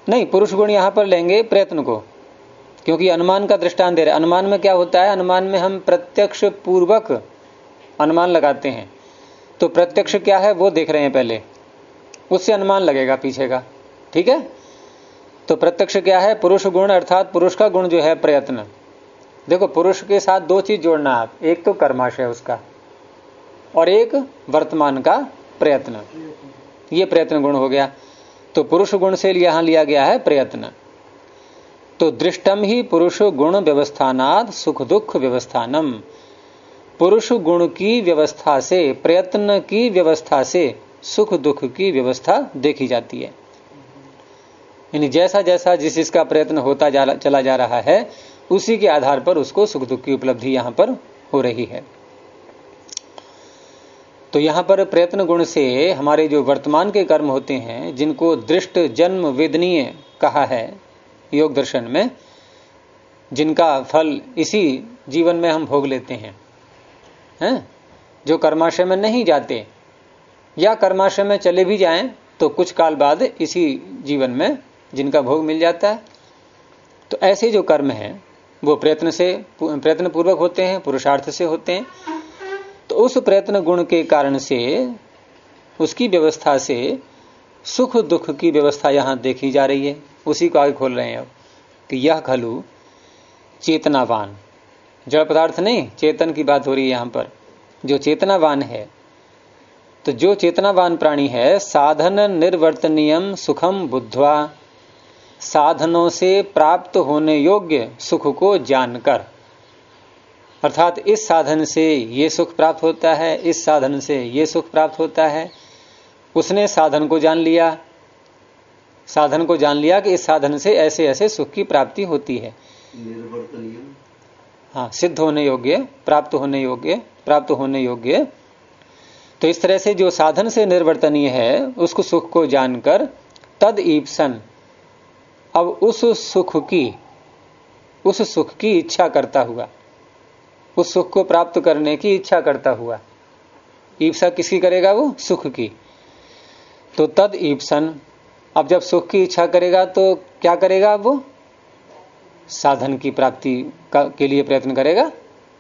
नहीं, पुरुष गुण यहां पर लेंगे प्रयत्न को, क्योंकि अनुमान का दृष्टांत दे रहे हैं। अनुमान में क्या होता है, अनुमान में हम प्रत्यक्ष पूर्वक अनुमान लगाते हैं। तो प्रत्यक्ष क्या है वो देख रहे हैं पहले, उससे अनुमान लगेगा पीछे का। ठीक है, तो प्रत्यक्ष क्या है, पुरुष गुण, अर्थात पुरुष का गुण जो है प्रयत्न। देखो, पुरुष के साथ दो चीज जोड़ना आप, एक तो कर्माशय उसका और एक वर्तमान का प्रयत्न। ये प्रयत्न गुण हो गया। तो पुरुष गुण से यहां लिया गया है प्रयत्न। तो दृष्टम ही पुरुष गुण व्यवस्थानाद सुख दुख व्यवस्थानम। पुरुष गुण की व्यवस्था से, प्रयत्न की व्यवस्था से सुख दुख की व्यवस्था देखी जाती है। यानी जैसा जैसा जिस इसका प्रयत्न होता चला जा रहा है, उसी के आधार पर उसको सुख दुख की उपलब्धि यहां पर हो रही है। तो यहां पर प्रयत्न गुण से हमारे जो वर्तमान के कर्म होते हैं, जिनको दृष्ट जन्म वेदनीय कहा है योग दर्शन में, जिनका फल इसी जीवन में हम भोग लेते हैं, जो कर्माशय में नहीं जाते या कर्माशय में चले भी जाएं तो कुछ काल बाद इसी जीवन में जिनका भोग मिल जाता है। तो ऐसे जो कर्म हैं वो प्रयत्न पूर्वक होते हैं, पुरुषार्थ से होते हैं। तो उस प्रयत्न गुण के कारण से, उसकी व्यवस्था से सुख दुख की व्यवस्था यहां देखी जा रही है। उसी को आगे खोल रहे हैं अब कि यह खलु चेतनावान, जड़ पदार्थ नहीं, चेतन की बात हो रही है यहां पर। जो चेतनावान है, तो जो चेतनावान प्राणी है, साधन निर्वर्तनीयम सुखम बुद्ध्वा, साधनों से प्राप्त होने योग्य सुख को जानकर, अर्थात इस साधन से ये सुख प्राप्त होता है, इस साधन से ये सुख प्राप्त होता है, उसने साधन को जान लिया, साधन को जान लिया कि इस साधन से ऐसे ऐसे सुख की प्राप्ति होती है। निर्वर्तनीय, हाँ, सिद्ध होने योग्य, प्राप्त होने योग्य। तो इस तरह से जो साधन से निर्वर्तनीय है, उसको सुख को जानकर तद ईप्सन, अब उस सुख की इच्छा करता हुआ, उस सुख को प्राप्त करने की इच्छा करता हुआ, ईप्सा किसकी करेगा, वो सुख की। तो तद ईप्सन, अब जब सुख की इच्छा करेगा तो क्या करेगा, वो साधन की प्राप्ति के लिए प्रयत्न करेगा।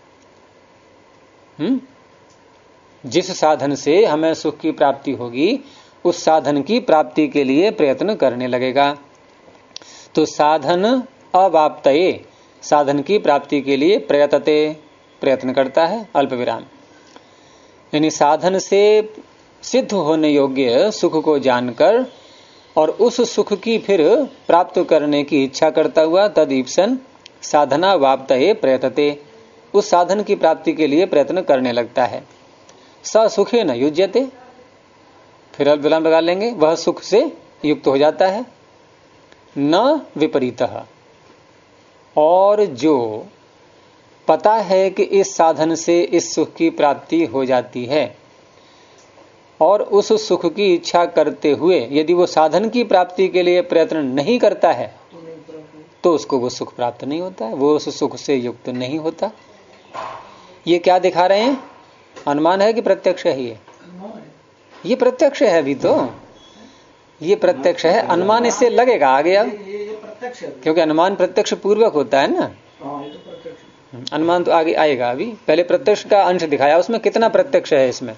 जिस साधन से हमें सुख की प्राप्ति होगी, उस साधन की प्राप्ति के लिए प्रयत्न करने लगेगा। तो साधन अवाप्तये, साधन की प्राप्ति के लिए प्रयतते, प्रयत्न करता है, अल्प विराम। यानी साधन से सिद्ध होने योग्य सुख को जानकर और उस सुख की फिर प्राप्त करने की इच्छा करता हुआ, तदीप्सन साधना वाप्तये प्रयतते, उस साधन की प्राप्ति के लिए प्रयत्न करने लगता है। स सुखे न युज्यते, फिर अल्प विराम लगा लेंगे, वह सुख से युक्त हो जाता है। न विपरीतः, और जो पता है कि इस साधन से इस सुख की प्राप्ति हो जाती है, और उस सुख की इच्छा करते हुए यदि वो साधन की प्राप्ति के लिए प्रयत्न नहीं करता है, तो उसको वो सुख प्राप्त नहीं होता है, वो उस सुख से युक्त नहीं होता। ये क्या दिखा रहे हैं, अनुमान है कि प्रत्यक्ष है? ये प्रत्यक्ष है, अभी तो ये प्रत्यक्ष है। अनुमान इससे लगेगा आगे अब, क्योंकि अनुमान प्रत्यक्ष पूर्वक होता है ना। अनुमान तो आगे आएगा, अभी पहले प्रत्यक्ष का अंश दिखाया, उसमें कितना प्रत्यक्ष है इसमें।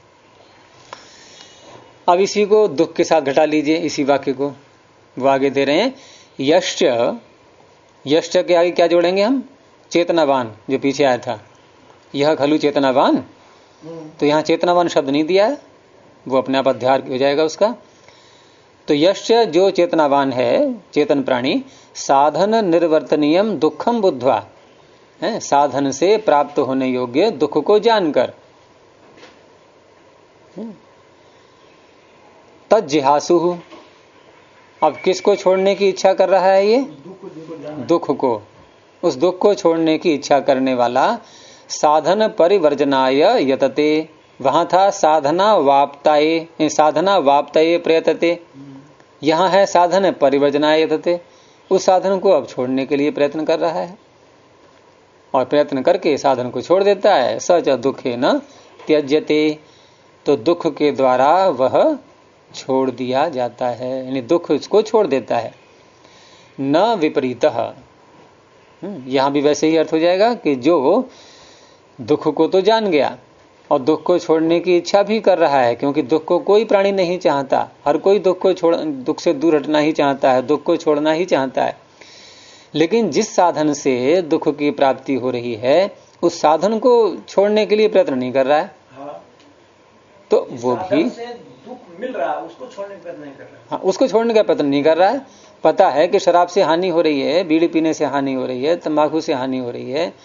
अब इसी को दुख के साथ घटा लीजिए, इसी वाक्य को वो आगे दे रहे हैं। यश्च, यश्च के आगे क्या जोड़ेंगे हम, चेतनावान, जो पीछे आया था, यह खलु चेतनावान। तो यहां चेतनावान शब्द नहीं दिया है, वो अपने आप अध्यार हो जाएगा उसका। तो यश्च, जो चेतनावान है, चेतन प्राणी, साधन निर्वर्तनीयम दुखम बुद्ध्वा, है, साधन से प्राप्त होने योग्य दुख को जानकर, तज्जिहासु, अब किसको छोड़ने की इच्छा कर रहा है ये, दुख को, उस दुख को छोड़ने की इच्छा करने वाला, साधन परिवर्जनाय यतते, वहां था साधना वाप्ताये, साधना वाप्ताये प्रयतते, यहां है साधन परिवर्जनाय यतते, उस साधन को अब छोड़ने के लिए प्रयत्न कर रहा है, और प्रयत्न करके साधन को छोड़ देता है। सच दुखे न त्यज्यते, तो दुख के द्वारा वह छोड़ दिया जाता है, यानी दुख इसको छोड़ देता है। न विपरीतः। यहां भी वैसे ही अर्थ हो जाएगा कि जो दुख को तो जान गया और दुख को छोड़ने की इच्छा भी कर रहा है, क्योंकि दुख को कोई प्राणी नहीं चाहता, हर कोई दुख से दूर हटना ही चाहता है, दुख को छोड़ना ही चाहता है। लेकिन जिस साधन से दुख की प्राप्ति हो रही है उस साधन को छोड़ने के लिए प्रयत्न नहीं कर रहा है। हाँ। तो वो भी से दुख मिल रहा है उसको छोड़ने का प्रयत्न नहीं कर रहा है। हाँ, उसको छोड़ने का प्रयत्न नहीं कर रहा है। पता है कि शराब से हानि हो रही है, बीड़ी पीने से हानि हो रही है, तंबाकू से हानि हो रही है,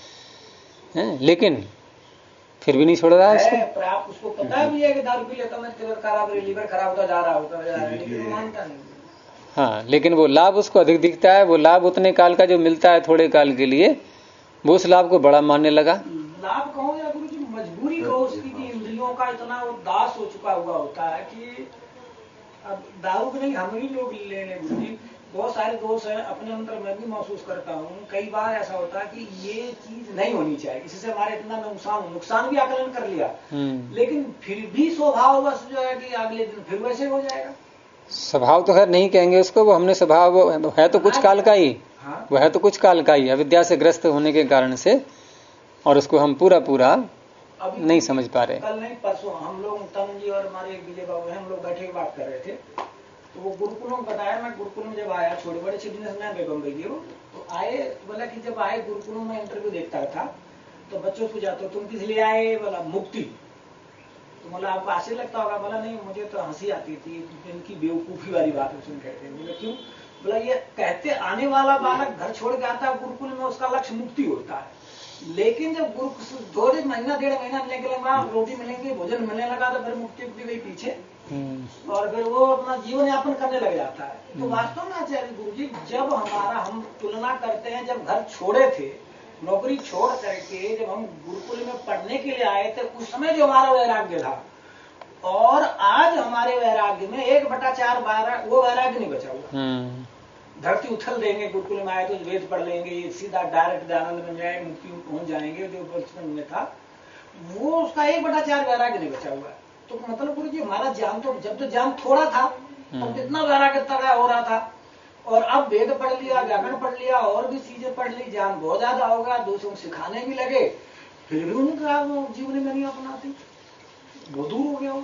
लेकिन फिर भी नहीं छोड़ रहा है उसको। पर आप उसको पता भी है कि दारू पी लेता मैं तबीयत खराब, लीवर खराब होता जा रहा है, लेकिन वो मानता नहीं। हाँ, लेकिन वो लाभ उसको अधिक दिखता है। वो लाभ उतने काल का जो मिलता है थोड़े काल के लिए, वो उस लाभ को बड़ा मानने लगा। लाभ कहो या गुरु जी मजबूरी कहो उसकी, कि इंद्रियों का इतना वो दास हो चुका हुआ होता है कि अब दारू भी नहीं हम ही लोग ले लें गुरु जी। बहुत सारे दोष हैं अपने अंदर, मैं भी महसूस करता हूँ। कई बार ऐसा होता है कि ये चीज नहीं होनी चाहिए, इससे हमारे इतना नुकसान भी आकलन कर लिया, लेकिन फिर भी स्वभाव बस जो है कि अगले दिन फिर वैसे हो जाएगा। स्वभाव तो खैर नहीं कहेंगे उसको, वो हमने स्वभाव है तो कुछ काल का ही। हाँ? वह है तो कुछ काल का ही, अविद्या से ग्रस्त होने के कारण से, और उसको हम पूरा नहीं समझ पा रहे। कल नहीं परसों हम लोग तनु जी और हमारे एक विजय बाबू हैं, हम लोग बैठे बात कर रहे थे, तो वो गुरुकुलों में बताया। मैं गुरुकुलों में जब आया, छोटे बड़े बिजनेसमैन थे बम्बई के, तो आए, बोला कि जब आए गुरुकुलों में इंटरव्यू देखता था तो बच्चों से पूछा तो तुम किस लिए आए, बोला मुक्ति। तो बोला आपको आश्चर्य लगता होगा, बोला नहीं मुझे तो हंसी आती थी, इनकी बेवकूफी वाली बात सुन कहते हैं। बोला क्यों, बोला ये कहते आने वाला बालक घर छोड़ के आता है गुरुकुल में, उसका लक्ष्य मुक्ति होता है, लेकिन जब गुरु 2 महीना 1.5 महीना मिलने के लगा, रोटी मिलेंगे, भोजन मिलने लगा, तो फिर मुक्ति गई पीछे, और फिर वो अपना जीवन यापन करने लग जाता है। तो वास्तव में आचार्य गुरु जी, जब हम तुलना करते हैं, जब घर छोड़े थे, नौकरी छोड़ करके जब हम गुरुकुल में पढ़ने के लिए आए थे, उस समय जो हमारा वैराग्य था, और आज हमारे वैराग्य में 1/4 वो वैराग्य नहीं बचा हुआ। धरती उछल देंगे, गुरुकुल में आए तो वेद पढ़ लेंगे, सीधा डायरेक्ट आनंद में जाए, मुक्ति में पहुंच जाएंगे, जो बचपन में था वो उसका 1/4 वैराग्य नहीं बचा हुआ है। तो मतलब गुरु जी हमारा ज्ञान तो, जब तो ज्ञान थोड़ा था तब कितना वैराग्य तगड़ा हो रहा था, और अब वेद पढ़ लिया, व्याकरण पढ़ लिया, और भी चीजें पढ़ ली, ज्ञान बहुत ज्यादा होगा, दूसरों को सिखाने भी लगे, फिर भी उनका जीवन में नहीं अपनाती, वो दूर हो गया हो।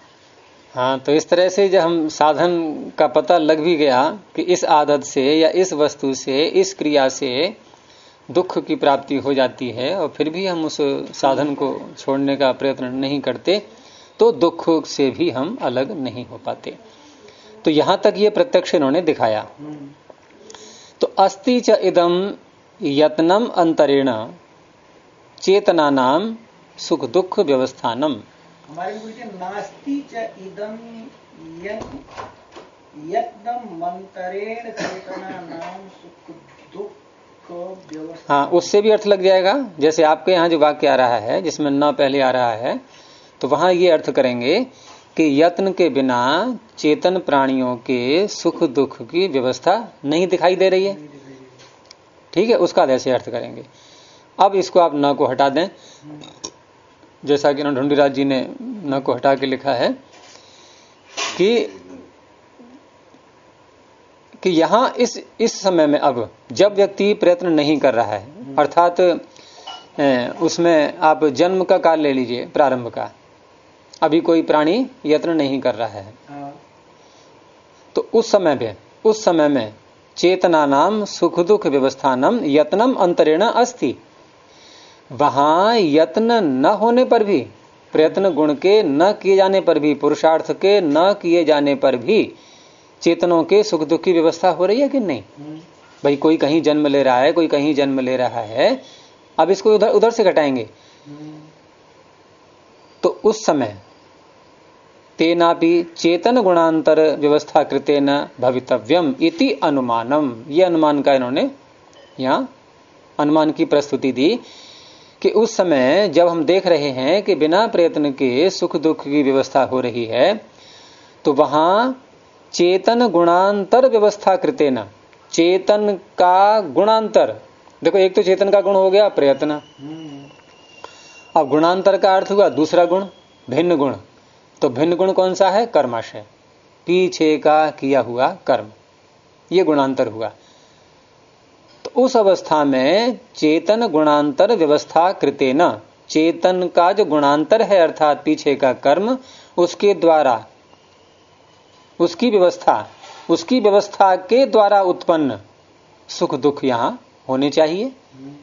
हाँ, तो इस तरह से जब हम साधन का पता लग भी गया कि इस आदत से या इस वस्तु से, इस क्रिया से दुख की प्राप्ति हो जाती है, और फिर भी हम उस साधन को छोड़ने का प्रयत्न नहीं करते, तो दुख से भी हम अलग नहीं हो पाते। तो यहां तक ये प्रत्यक्ष इन्होंने दिखाया। तो अस्ति च इदम यत्नम अंतरेण चेतनानाम सुख दुख व्यवस्थानम। हमारे नास्ति च इदम यत्नम अंतरेण चेतनानाम सुख दुख व्यवस्था। हाँ, उससे भी अर्थ लग जाएगा। जैसे आपके यहाँ जो वाक्य आ रहा है जिसमें न पहले आ रहा है, तो वहां ये अर्थ करेंगे कि यत्न के बिना चेतन प्राणियों के सुख दुख की व्यवस्था नहीं दिखाई दे रही है। ठीक है, उसका वैसे अर्थ करेंगे। अब इसको आप न को हटा दें, जैसा कि ढूंढीराज जी ने न को हटा के लिखा है कि यहां इस समय में अब जब व्यक्ति प्रयत्न नहीं कर रहा है, अर्थात उसमें आप जन्म का काल ले लीजिए, प्रारंभ का, अभी कोई प्राणी यत्न नहीं कर रहा है, तो उस समय में चेतनानाम सुख दुख व्यवस्थानम यत्नम अंतरेण अस्ति। वहां यत्न न होने पर भी, प्रयत्न गुण के न किए जाने पर भी, पुरुषार्थ के न किए जाने पर भी चेतनों के सुख दुख की व्यवस्था हो रही है कि नहीं? भाई कोई कहीं जन्म ले रहा है, कोई कहीं जन्म ले रहा है, अब इसको उधर से घटाएंगे, तो उस समय तेनापि चेतन गुणांतर व्यवस्था कृतेन भवितव्यम इति अनुमानम। ये अनुमान का इन्होंने यहां अनुमान की प्रस्तुति दी कि उस समय जब हम देख रहे हैं कि बिना प्रयत्न के सुख दुख की व्यवस्था हो रही है, तो वहां चेतन गुणांतर व्यवस्था कृतेन, चेतन का गुणांतर, देखो एक तो चेतन का गुण हो गया प्रयत्न, अब गुणांतर का अर्थ हुआ दूसरा गुण, भिन्न गुण। तो भिन्न गुण कौन सा है? कर्माशय, पीछे का किया हुआ कर्म, ये गुणांतर हुआ। तो उस अवस्था में चेतन गुणांतर व्यवस्था कृतेन, चेतन का जो गुणांतर है अर्थात पीछे का कर्म, उसके द्वारा उसकी व्यवस्था के द्वारा उत्पन्न सुख दुख यहां होने चाहिए।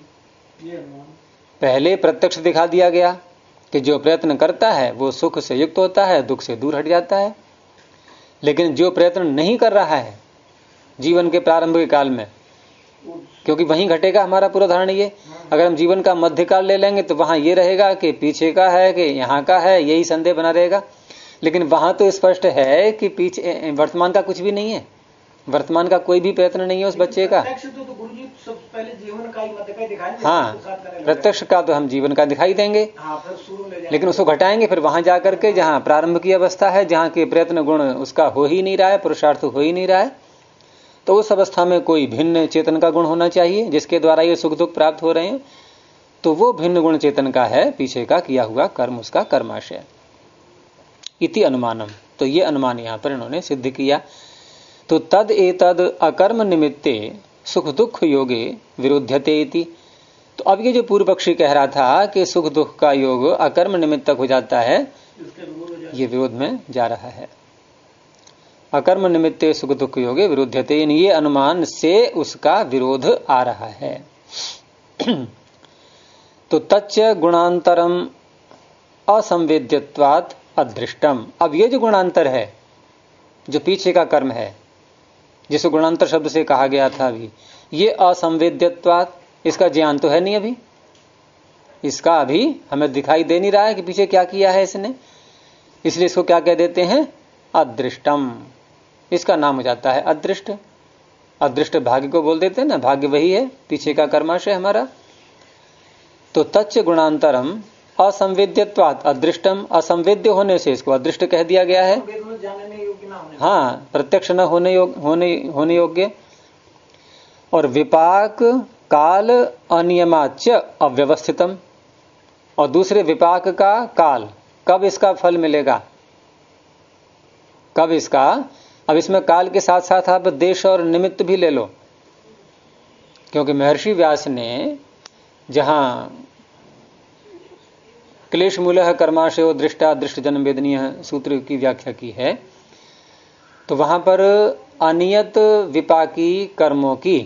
पहले प्रत्यक्ष दिखा दिया गया कि जो प्रयत्न करता है वो सुख से युक्त होता है, दुख से दूर हट जाता है। लेकिन जो प्रयत्न नहीं कर रहा है जीवन के प्रारंभ के काल में, क्योंकि वहीं घटेगा हमारा पूरा धारण ये, अगर हम जीवन का मध्यकाल ले लेंगे तो वहां ये रहेगा कि पीछे का है कि यहाँ का है, यही संदेह बना रहेगा। लेकिन वहां तो स्पष्ट है कि पीछे वर्तमान का कुछ भी नहीं है, वर्तमान का कोई भी प्रयत्न नहीं है उस बच्चे का। पहले जीवन का ही मध्य का दिखाएंगे। हाँ, प्रत्यक्ष का तो हम जीवन का दिखाई देंगे, लेकिन उसको घटाएंगे फिर वहां जाकर के जहां प्रारंभ की अवस्था है, जहां के प्रयत्न गुण उसका हो ही नहीं रहा है, पुरुषार्थ हो ही नहीं रहा है, तो उस अवस्था में कोई भिन्न चेतन का गुण होना चाहिए जिसके द्वारा ये सुख दुख प्राप्त हो रहे हैं। तो वो भिन्न गुण चेतन का है पीछे का किया हुआ कर्म, उसका कर्माशय इति अनुमानम। तो ये अनुमान यहां पर इन्होंने सिद्ध किया। तो तद एतद अकर्म निमित्ते सुख दुख योगे विरुध्यते इति। तो अब ये जो पूर्व पक्षी कह रहा था कि सुख दुख का योग अकर्म निमित्तक हो जाता है, ये विरोध में जा रहा है। अकर्म निमित्ते सुख दुख योगे विरुध्यते, ये अनुमान से उसका विरोध आ रहा है। तो तच्च गुणांतरम असंवेद्यत्वात् अदृष्टम। अब ये जो गुणांतर है, जो पीछे का कर्म है, जिसको गुणांतर शब्द से कहा गया था अभी, ये असंवेद्यत्वात्, इसका ज्ञान तो है नहीं अभी, इसका अभी हमें दिखाई दे नहीं रहा है कि पीछे क्या किया है इसने, इसलिए इसको क्या कह देते हैं, अदृष्टम। इसका नाम हो जाता है अदृष्ट। अदृष्ट भाग्य को बोल देते हैं ना, भाग्य वही है पीछे का कर्माशय हमारा। तो तच्च गुणांतरम असंवेद्यत्वात् अदृष्टम, असंवेद्य होने से इसको अदृष्ट कह दिया गया है। हाँ, प्रत्यक्ष न होने योग्य। और विपाक काल अनियमाच अव्यवस्थितम, और दूसरे विपाक का काल, कब इसका फल मिलेगा, कब इसका, अब इसमें काल के साथ साथ आप देश और निमित्त भी ले लो, क्योंकि महर्षि व्यास ने जहां क्लेश मूलः कर्माशयो दृष्टा दृष्ट जन्म वेदनीय सूत्र की व्याख्या की है, तो वहां पर अनियत विपाकी कर्मों की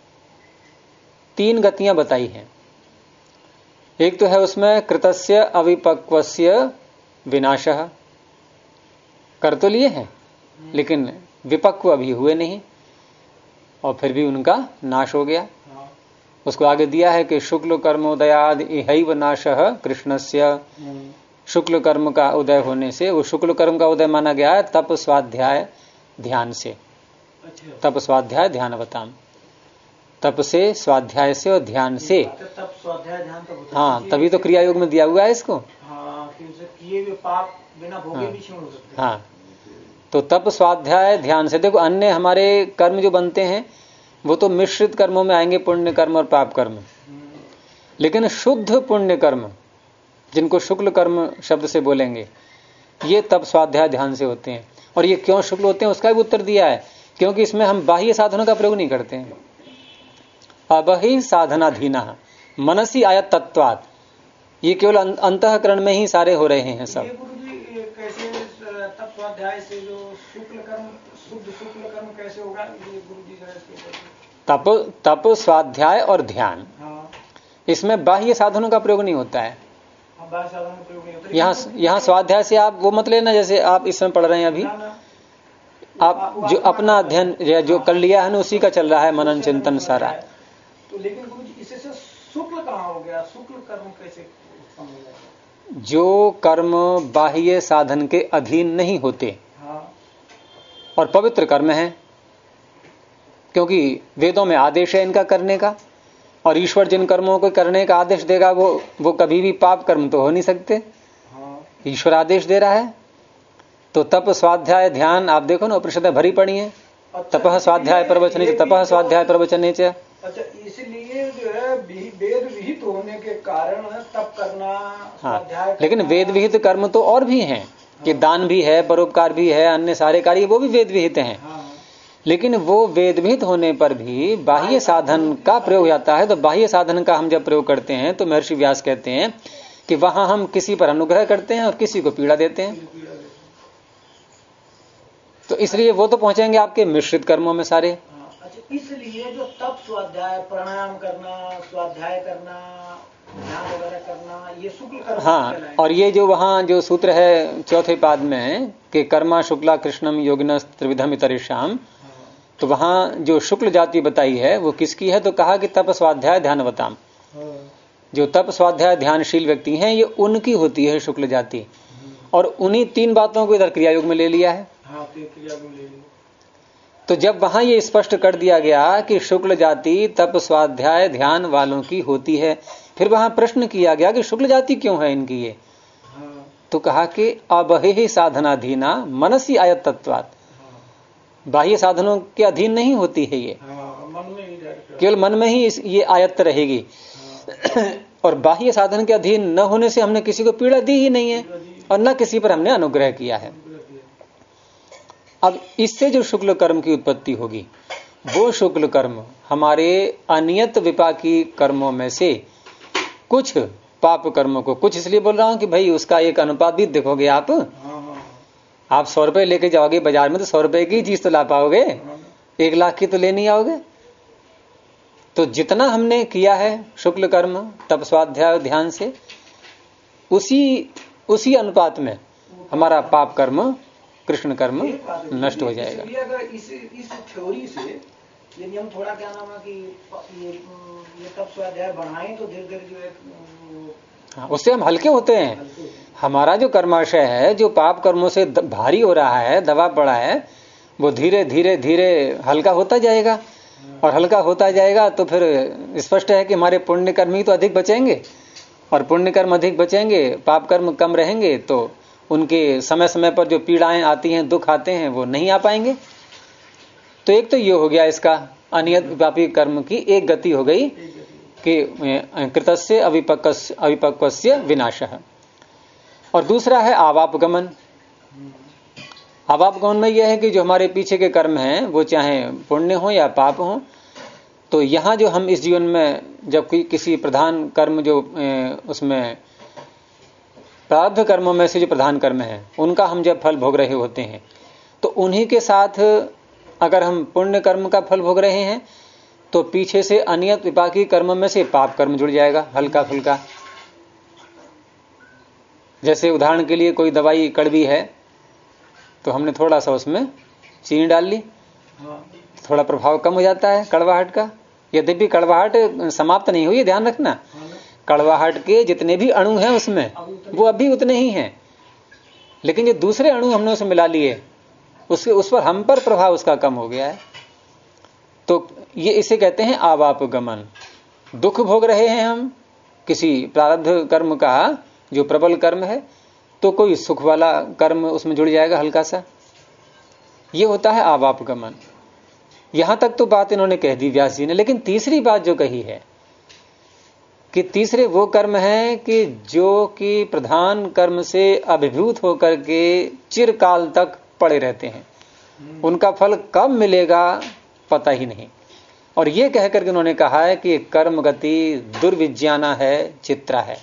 3 गतियां बताई हैं। एक तो है उसमें कृतस्य अविपक्वस्य विनाशः, कर तो लिए हैं लेकिन विपक्व अभी हुए नहीं और फिर भी उनका नाश हो गया। उसको आगे दिया है कि शुक्ल कर्मोदयाद इहैव नाशः कृष्णस्य, शुक्ल कर्म का उदय होने से, वो शुक्ल कर्म का उदय माना गया है तप स्वाध्याय ध्यान से। तप स्वाध्याय ध्यानवताम, तप से स्वाध्याय से और ध्यान से। तप स्वाध्याय ध्यान तो हाँ, तभी तो क्रिया योग में दिया हुआ है इसको। किए हुए पाप बिना भोगे भी क्षीण हो सकते हैं। हाँ, तो तप स्वाध्याय ध्यान से। देखो अन्य हमारे कर्म जो बनते हैं वो तो मिश्रित कर्मों में आएंगे, पुण्य कर्म और पाप कर्म, लेकिन शुद्ध पुण्य कर्म जिनको शुक्ल कर्म शब्द से बोलेंगे, ये तप स्वाध्याय ध्यान से होते हैं। और ये क्यों शुक्ल होते हैं उसका भी उत्तर दिया है, क्योंकि इसमें हम बाह्य साधनों का प्रयोग नहीं करते हैं। अबहि साधनाधीना मनसी आयत तत्वात्, ये केवल अंतःकरण में ही सारे हो रहे हैं सब। कैसे तप स्वाध्याय से जो शुक्ल कर्म, शुद्ध शुक्ल कर्म कैसे होगा, ये गुरुजी तप स्वाध्याय और ध्यान, हाँ। इसमें बाह्य साधनों का प्रयोग नहीं होता है। बाह्य साधनों का प्रयोग नहीं होता। यहाँ स्वाध्याय से आप वो मत लेना जैसे आप इसमें पढ़ रहे हैं अभी, आप जो अपना अध्ययन जो कर लिया है ना उसी का चल रहा है मनन चिंतन सारा। तो लेकिन गुरुजी इससे शुक्ल कहाँ हो गया, शुक्ल कर्म कैसे? जो कर्म बाह्य साधन के अधीन नहीं होते, हाँ। और पवित्र कर्म है, क्योंकि वेदों में आदेश है इनका करने का, और ईश्वर जिन कर्मों को करने का आदेश देगा वो कभी भी पाप कर्म तो हो नहीं सकते। हाँ। ईश्वर आदेश दे रहा है। तो तप स्वाध्याय ध्यान आप देखो ना, उपनिषद भरी पड़ी है। अच्छा, तपः स्वाध्याय प्रवचने च, तपः स्वाध्याय प्रवचने च। अच्छा, इसलिए जो है वेद विहित होने के कारण तप करना, हाँ, लेकिन वेद विहित कर्म तो और भी हैं कि दान भी है, परोपकार भी है, अन्य सारे कार्य वो भी वेद विहित हैं। हाँ। लेकिन वो वेदविहित होने पर भी बाह्य साधन का प्रयोग जाता है। तो बाह्य साधन का हम जब प्रयोग करते हैं तो महर्षि व्यास कहते हैं कि वहां हम किसी पर अनुग्रह करते हैं और किसी को पीड़ा देते हैं। तो इसलिए वो तो पहुंचेंगे आपके मिश्रित कर्मों में सारे। अच्छा, इसलिए जो तप, स्वाध्याय, प्राणायाम करना, स्वाध्याय करना, ध्यान वगैरह करना, ये शुक्ल कर्म। हाँ, और ये जो वहां जो सूत्र है चौथे पाद में कि कर्मा शुक्ला कृष्णम योगिन त्रिविधम इतरेषाम, तो वहां जो शुक्ल जाति बताई है वो किसकी है? तो कहा कि तप स्वाध्याय ध्यानवताम। जो तप स्वाध्याय ध्यानशील व्यक्ति हैं ये उनकी होती है शुक्ल जाति। और उन्हीं 3 बातों को इधर क्रिया योग में ले लिया है। तो जब वहां ये स्पष्ट कर दिया गया कि शुक्ल जाति तप स्वाध्याय ध्यान वालों की होती है, फिर वहां प्रश्न किया गया कि शुक्ल जाति क्यों है इनकी ये? तो कहा कि अबहि साधनाधीना मनसी आयत तत्वात्, बाह्य साधनों के अधीन नहीं होती है ये, केवल मन में ही ये आयत्त रहेगी। और बाह्य साधन के अधीन न होने से हमने किसी को पीड़ा दी ही नहीं है और न किसी पर हमने अनुग्रह किया है। अब इससे जो शुक्ल कर्म की उत्पत्ति होगी वो शुक्ल कर्म हमारे अनियत विपाकी कर्मों में से कुछ पाप कर्मों को, कुछ इसलिए बोल रहा हूं कि भाई उसका एक अनुपात भी देखोगे आप 100 रुपए लेके जाओगे बाजार में तो 100 रुपए की चीज तो ला पाओगे, 1 लाख की तो ले नहीं आओगे। तो जितना हमने किया है शुक्ल कर्म तप स्वाध्याय ध्यान से, उसी अनुपात में हमारा पाप कर्म कृष्ण कर्म नष्ट हो जाएगा। अगर इस थ्योरी से यदि हम थोड़ा क्या नाम है कि ये तप स्वाध्याय बढ़ाएं तो धीरे धीरे जो है, हाँ, उससे हम हल्के होते हैं। हमारा जो कर्माशय है जो पाप कर्मों से भारी हो रहा है, दबाव पड़ा है, वो धीरे धीरे धीरे हल्का होता जाएगा। और हल्का होता जाएगा तो फिर स्पष्ट है कि हमारे पुण्य कर्म ही तो अधिक बचेंगे, और पुण्य कर्म अधिक बचेंगे, पाप कर्म कम रहेंगे, तो उनके समय समय पर जो पीड़ाएं आती हैं, दुख आते हैं, वो नहीं आ पाएंगे। तो एक तो ये हो गया इसका अनियत व्यापी कर्म की एक गति हो गई कि कृतस्य अविपक्वस्य विनाशः। और दूसरा है आवापगमन। आवापगमन में यह है कि जो हमारे पीछे के कर्म हैं वो चाहे पुण्य हो या पाप हो, तो यहां जो हम इस जीवन में जब किसी प्रधान कर्म जो उसमें प्रारब्ध कर्मों में से जो प्रधान कर्म है उनका हम जब फल भोग रहे होते हैं, तो उन्हीं के साथ अगर हम पुण्य कर्म का फल भोग रहे हैं तो पीछे से अनियत विपाकी कर्म में से पाप कर्म जुड़ जाएगा हल्का फुल्का। जैसे उदाहरण के लिए कोई दवाई कड़वी है तो हमने थोड़ा सा उसमें चीनी डाल ली, थोड़ा प्रभाव कम हो जाता है कड़वाहट का। यद्यपि कड़वाहट समाप्त नहीं हुई, ध्यान रखना, कड़वाहट के जितने भी अणु हैं उसमें वो अभी उतने ही हैं, लेकिन जो दूसरे अणु हमने उसमें मिला लिए उस पर हम पर प्रभाव उसका कम हो गया है। तो ये इसे कहते हैं आवापगमन। दुख भोग रहे हैं हम किसी प्रारब्ध कर्म का जो प्रबल कर्म है, तो कोई सुख वाला कर्म उसमें जुड़ जाएगा हल्का सा, ये होता है आवापगमन। यहां तक तो बात इन्होंने कह दी व्यास जी ने, लेकिन तीसरी बात जो कही है कि तीसरे वो कर्म है कि जो कि प्रधान कर्म से अभिभूत होकर के चिरकाल तक पड़े रहते हैं, उनका फल कब मिलेगा पता ही नहीं। और ये कहकर के उन्होंने कहा है कि कर्म गति दुर्विज्ञाना है, चित्रा है।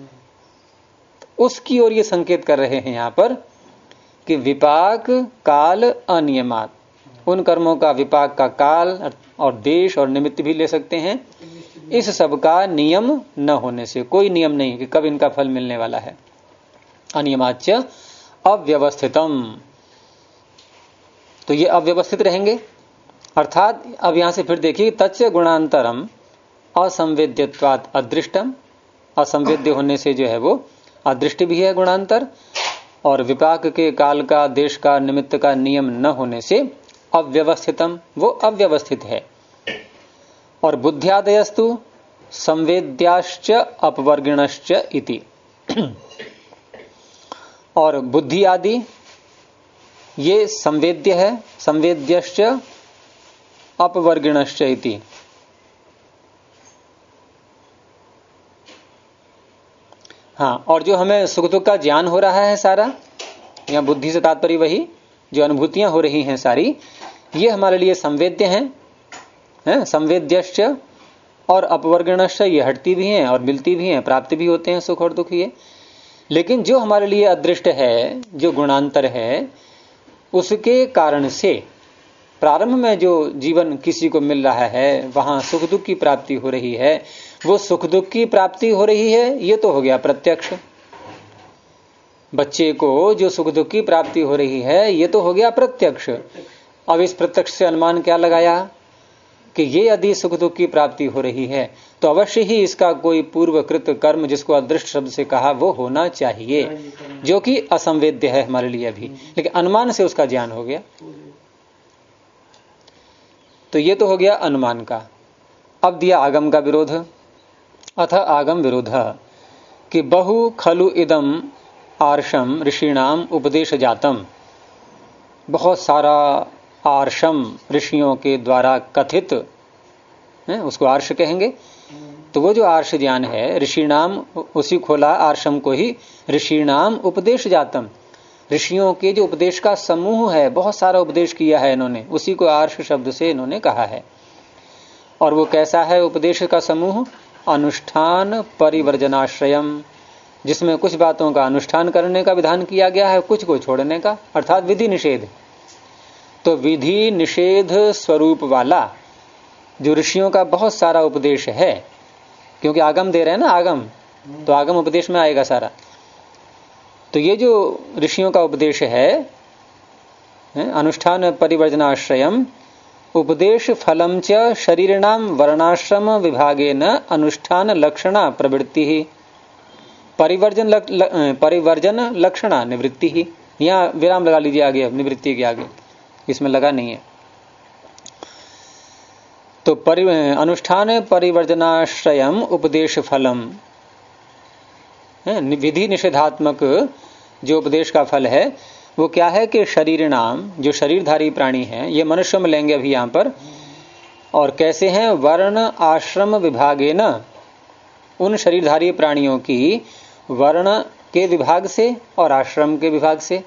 उसकी ओर ये संकेत कर रहे हैं यहां पर कि विपाक काल अनियमात, उन कर्मों का विपाक का काल और देश और निमित्त भी ले सकते हैं, इस सब का नियम न होने से, कोई नियम नहीं कि कब इनका फल मिलने वाला है। अनियमाच अव्यवस्थितम, तो ये अव्यवस्थित रहेंगे। अर्थात अब यहां से फिर देखिए, तच्च गुणांतरम असंवेद्यत्वात् अदृष्टम, असंवेद्य होने से जो है वो अदृष्ट भी है गुणांतर, और विपाक के काल का देश का निमित्त का नियम न होने से अव्यवस्थितम, वो अव्यवस्थित है। और बुद्ध्यादयस्तु संवेद्याश्च अपवर्गिणश्च इति, और बुद्धि आदि ये संवेद्य है, संवेद्यश्च अपवर्गिणश्च इति। हाँ, और जो हमें सुख दुख का ज्ञान हो रहा है सारा, या बुद्धि से तात्पर्य वही जो अनुभूतियां हो रही हैं सारी, ये हमारे लिए संवेद्य हैं, संवेद्यश्च और अपवर्गणश्च, ये हटती भी हैं और मिलती भी हैं, प्राप्त भी होते हैं सुख और दुख ये। लेकिन जो हमारे लिए अदृष्ट है, जो गुणांतर है, उसके कारण से प्रारंभ में जो जीवन किसी को मिल रहा है, वहां सुख दुख की प्राप्ति हो रही है, वो सुख दुख की प्राप्ति हो रही है, ये तो हो गया प्रत्यक्ष। बच्चे को जो सुख दुख की प्राप्ति हो रही है, ये तो हो गया प्रत्यक्ष। अब इस प्रत्यक्ष से अनुमान क्या लगाया कि ये यदि सुख दुख की प्राप्ति हो रही है तो अवश्य ही इसका कोई पूर्वकृत कर्म, जिसको अदृष्ट शब्द से कहा, वो होना चाहिए, जो कि असंवेद्य है हमारे लिए अभी, लेकिन अनुमान से उसका ज्ञान हो गया। तो ये तो हो गया अनुमान का। अब दिया आगम का विरोध। अथ आगम विरोध कि बहु खलु इदम आर्षम ऋषिणाम उपदेश जातम, बहुत सारा आर्षम ऋषियों के द्वारा कथित है, उसको आर्ष कहेंगे। तो वो जो आर्ष ज्ञान है ऋषिणाम, उसी खोला आर्षम को ही ऋषिणाम उपदेश जातम, ऋषियों के जो उपदेश का समूह है, बहुत सारा उपदेश किया है इन्होंने, उसी को आर्ष शब्द से इन्होंने कहा है। और वो कैसा है उपदेश का समूह? अनुष्ठान परिवर्जनाश्रयम, जिसमें कुछ बातों का अनुष्ठान करने का विधान किया गया है, कुछ को छोड़ने का, अर्थात विधि निषेध। तो विधि निषेध स्वरूप वाला जो ऋषियों का बहुत सारा उपदेश है, क्योंकि आगम दे रहे हैं ना, आगम तो आगम उपदेश में आएगा सारा। तो ये जो ऋषियों का उपदेश है, अनुष्ठान परिवर्जनाश्रयम उपदेश फलम च शरीरणाम वर्णाश्रम विभागेन अनुष्ठान लक्षणा प्रवृत्ति ही परिवर्जन लक्षणा निवृत्ति ही। यहाँ विराम लगा लीजिए आगे, निवृत्ति के आगे, इसमें लगा नहीं है। तो अनुष्ठान परिवर्जनाश्रयम उपदेश फलम, विधि निषेधात्मक जो उपदेश का फल है वो क्या है कि शरीर नाम, जो शरीरधारी प्राणी हैं, ये मनुष्य में लेंगे अभी यहां पर, और कैसे हैं? वर्ण आश्रम विभागे न, उन शरीरधारी प्राणियों की वर्ण के विभाग से और आश्रम के विभाग से,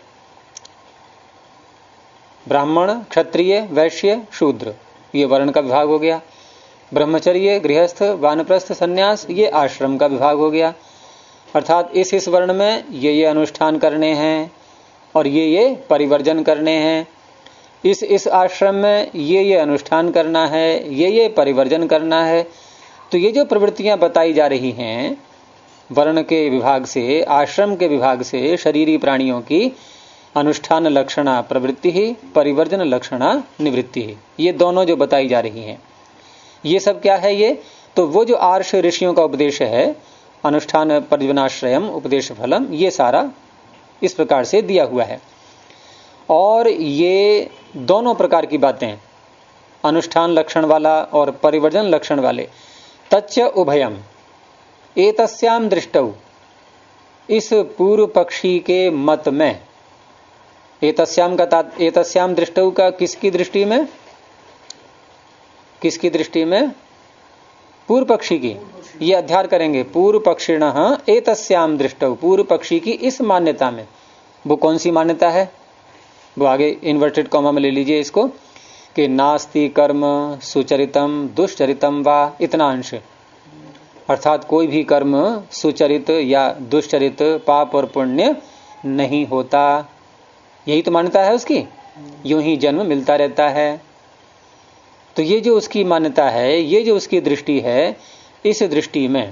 ब्राह्मण क्षत्रिय वैश्य शूद्र, ये वर्ण का विभाग हो गया। ब्रह्मचर्य गृहस्थ वानप्रस्थ सन्यास, ये आश्रम का विभाग हो गया। अर्थात इस वर्ण में ये अनुष्ठान करने हैं और ये परिवर्जन करने हैं, इस आश्रम में ये अनुष्ठान करना है, ये परिवर्जन करना है। तो ये जो प्रवृत्तियां बताई जा रही हैं वर्ण के विभाग से, आश्रम के विभाग से, शरीरी प्राणियों की अनुष्ठान लक्षणा प्रवृत्ति ही, परिवर्जन लक्षणा निवृत्ति ही, ये दोनों जो बताई जा रही हैं, ये सब क्या है? ये तो वो जो आर्ष ऋषियों का उपदेश है, अनुष्ठान परिवर्जनाश्रयम उपदेश फलम, ये सारा इस प्रकार से दिया हुआ है। और ये दोनों प्रकार की बातें, अनुष्ठान लक्षण वाला और परिवर्जन लक्षण वाले, तच्च उभयम एतस्याम दृष्टौ, इस पूर्व पक्षी के मत में, एतस्याम दृष्टौ का किसकी दृष्टि में? किसकी दृष्टि में? पूर्व पक्षी की। ये अध्यार करेंगे, पूर्व पक्षिणः एतस्याम दृष्टौ, पूर्व पक्षी की इस मान्यता में। वो कौन सी मान्यता है? वो आगे इन्वर्टेड कॉमा में ले लीजिए इसको, कि नास्ति कर्म सुचरितम दुष्चरितम वा, इतना अंश, अर्थात कोई भी कर्म सुचरित या दुष्चरित, पाप और पुण्य नहीं होता, यही तो मान्यता है उसकी, यूं ही जन्म मिलता रहता है। तो ये जो उसकी मान्यता है, ये जो उसकी दृष्टि है, इस दृष्टि में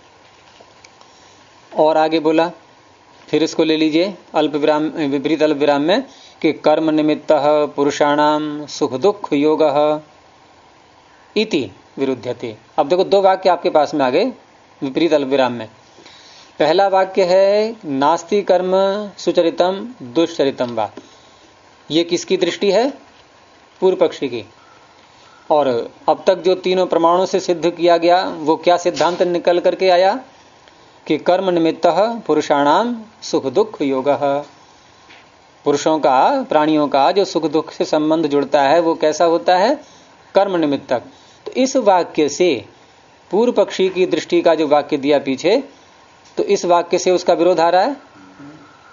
और आगे बोला, फिर इसको ले लीजिए अल्प विराम, विपरीत अल्प विराम में, कि कर्म निमित्तः पुरुषाणाम सुख दुख योगः इति विरुध्यते। अब देखो दो वाक्य आपके पास में आ गए विपरीत अल्प विराम में। पहला वाक्य है नास्ति कर्म सुचरितम दुष्चरितम वा, ये किसकी दृष्टि है? पूर्व पक्षी की। और अब तक जो तीनों प्रमाणों से सिद्ध किया गया, वो क्या सिद्धांत निकल करके आया? कि कर्म निमित्तः पुरुषाणाम सुख दुख योगः, पुरुषों का, प्राणियों का जो सुख दुख से संबंध जुड़ता है वो कैसा होता है? कर्म निमित्तक। तो इस वाक्य से, पूर्व पक्षी की दृष्टि का जो वाक्य दिया पीछे, तो इस वाक्य से उसका विरोध आ रहा है।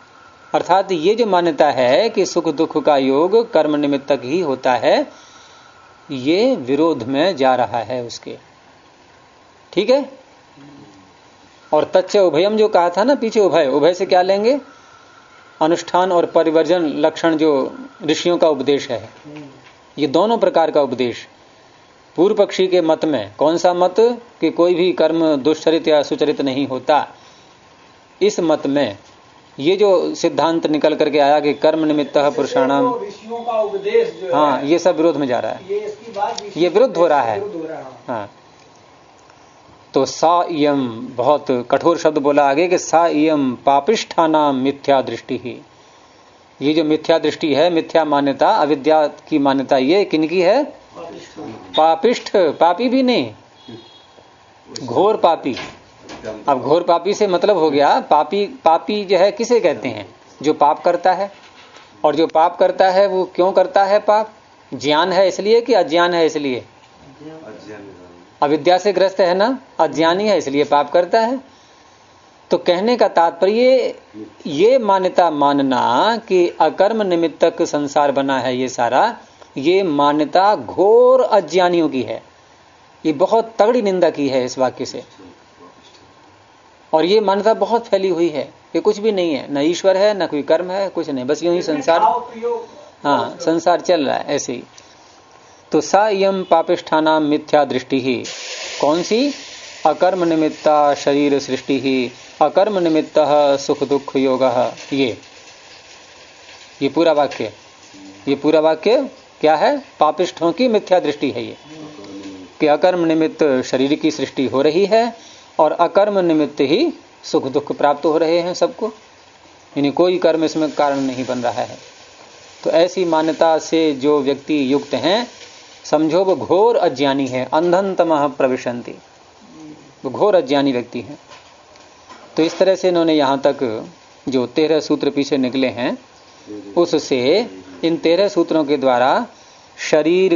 अर्थात ये जो मान्यता है कि सुख दुख का योग कर्म निमित्तक ही होता है, ये विरोध में जा रहा है उसके। ठीक है। और तच्च उभयम जो कहा था ना पीछे, उभय, उभय से क्या लेंगे? अनुष्ठान और परिवर्जन लक्षण जो ऋषियों का उपदेश है, ये दोनों प्रकार का उपदेश। पूर्व पक्षी के मत में कौन सा मत कि कोई भी कर्म दुष्चरित या सुचरित नहीं होता, इस मत में ये जो सिद्धांत निकल करके आया कि कर्म निमित्तः पुरुषाणाम, ऋषियों का उपदेश जो हाँ, ये सब विरोध में जा रहा है, ये इसकी बात ये विरुद्ध हो रहा है। हाँ, तो सा इयम, बहुत कठोर शब्द बोला आगे कि सा इयम पापिष्ठानाम मिथ्या दृष्टि ही। ये जो मिथ्या दृष्टि है, मिथ्या मान्यता, अविद्या की मान्यता, ये किनकी है? पापिष्ठ, पापी भी नहीं, घोर पापी। अब घोर पापी से मतलब हो गया पापी। पापी जो है किसे कहते हैं? जो पाप करता है। और जो पाप करता है वो क्यों करता है पाप? ज्ञान है इसलिए कि अज्ञान है इसलिए? अविद्या से ग्रस्त है ना, अज्ञानी है इसलिए पाप करता है। तो कहने का तात्पर्य ये मान्यता मानना कि अकर्म निमित्तक संसार बना है ये सारा, ये मान्यता घोर अज्ञानियों की है। ये बहुत तगड़ी निंदा की है इस वाक्य से। और ये मान्यता बहुत फैली हुई है कि कुछ भी नहीं है, न ईश्वर है, न कोई कर्म है, कुछ नहीं, बस यूं ही संसार, हाँ, संसार चल रहा है ऐसे ही। तो सा इयम पापिष्ठानाम मिथ्या दृष्टि ही, कौन सी? अकर्म निमित्ता शरीर सृष्टि ही, अकर्म निमित्तः सुख दुख योगः। ये पूरा वाक्य, ये पूरा वाक्य क्या है? पापिष्ठों की मिथ्या दृष्टि है ये, कि अकर्म निमित्त शरीर की सृष्टि हो रही है और अकर्म निमित्त ही सुख दुख प्राप्त हो रहे हैं सबको, यानी कोई कर्म इसमें कारण नहीं बन रहा है। तो ऐसी मान्यता से जो व्यक्ति युक्त हैं, समझो वो घोर अज्ञानी है। अंधन तमः प्रविशन्ति, वो घोर अज्ञानी व्यक्ति हैं। तो इस तरह से इन्होंने यहाँ तक जो 13 सूत्र पीछे निकले हैं, उससे इन 13 सूत्रों के द्वारा शरीर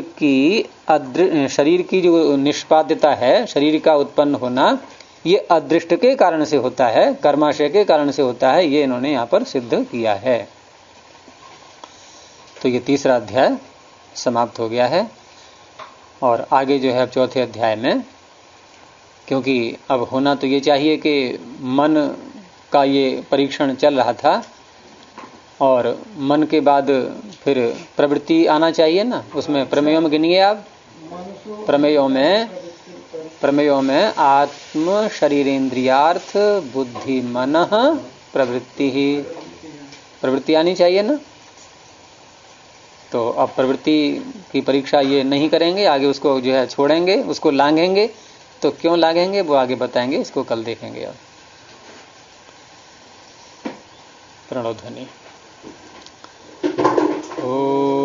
की जो निष्पाद्यता है, शरीर का उत्पन्न होना, ये अदृष्ट के कारण से होता है, कर्माशय के कारण से होता है, ये इन्होंने यहाँ पर सिद्ध किया है। तो ये तीसरा अध्याय समाप्त हो गया है। और आगे जो है अब चौथे अध्याय में, क्योंकि अब होना तो ये चाहिए कि मन का ये परीक्षण चल रहा था और मन के बाद फिर प्रवृत्ति आना चाहिए ना, उसमें प्रमेयों में गिनिए आप। प्रमेयों में आत्म शरीरेन्द्रियार्थ बुद्धि मन प्रवृत्ति ही, प्रवृत्ति आनी चाहिए ना। तो अब प्रवृत्ति की परीक्षा ये नहीं करेंगे, आगे उसको जो है छोड़ेंगे, उसको लांघेंगे। तो क्यों लांघेंगे वो आगे बताएंगे, इसको कल देखेंगे। अब प्रणव ध्वनि। ओ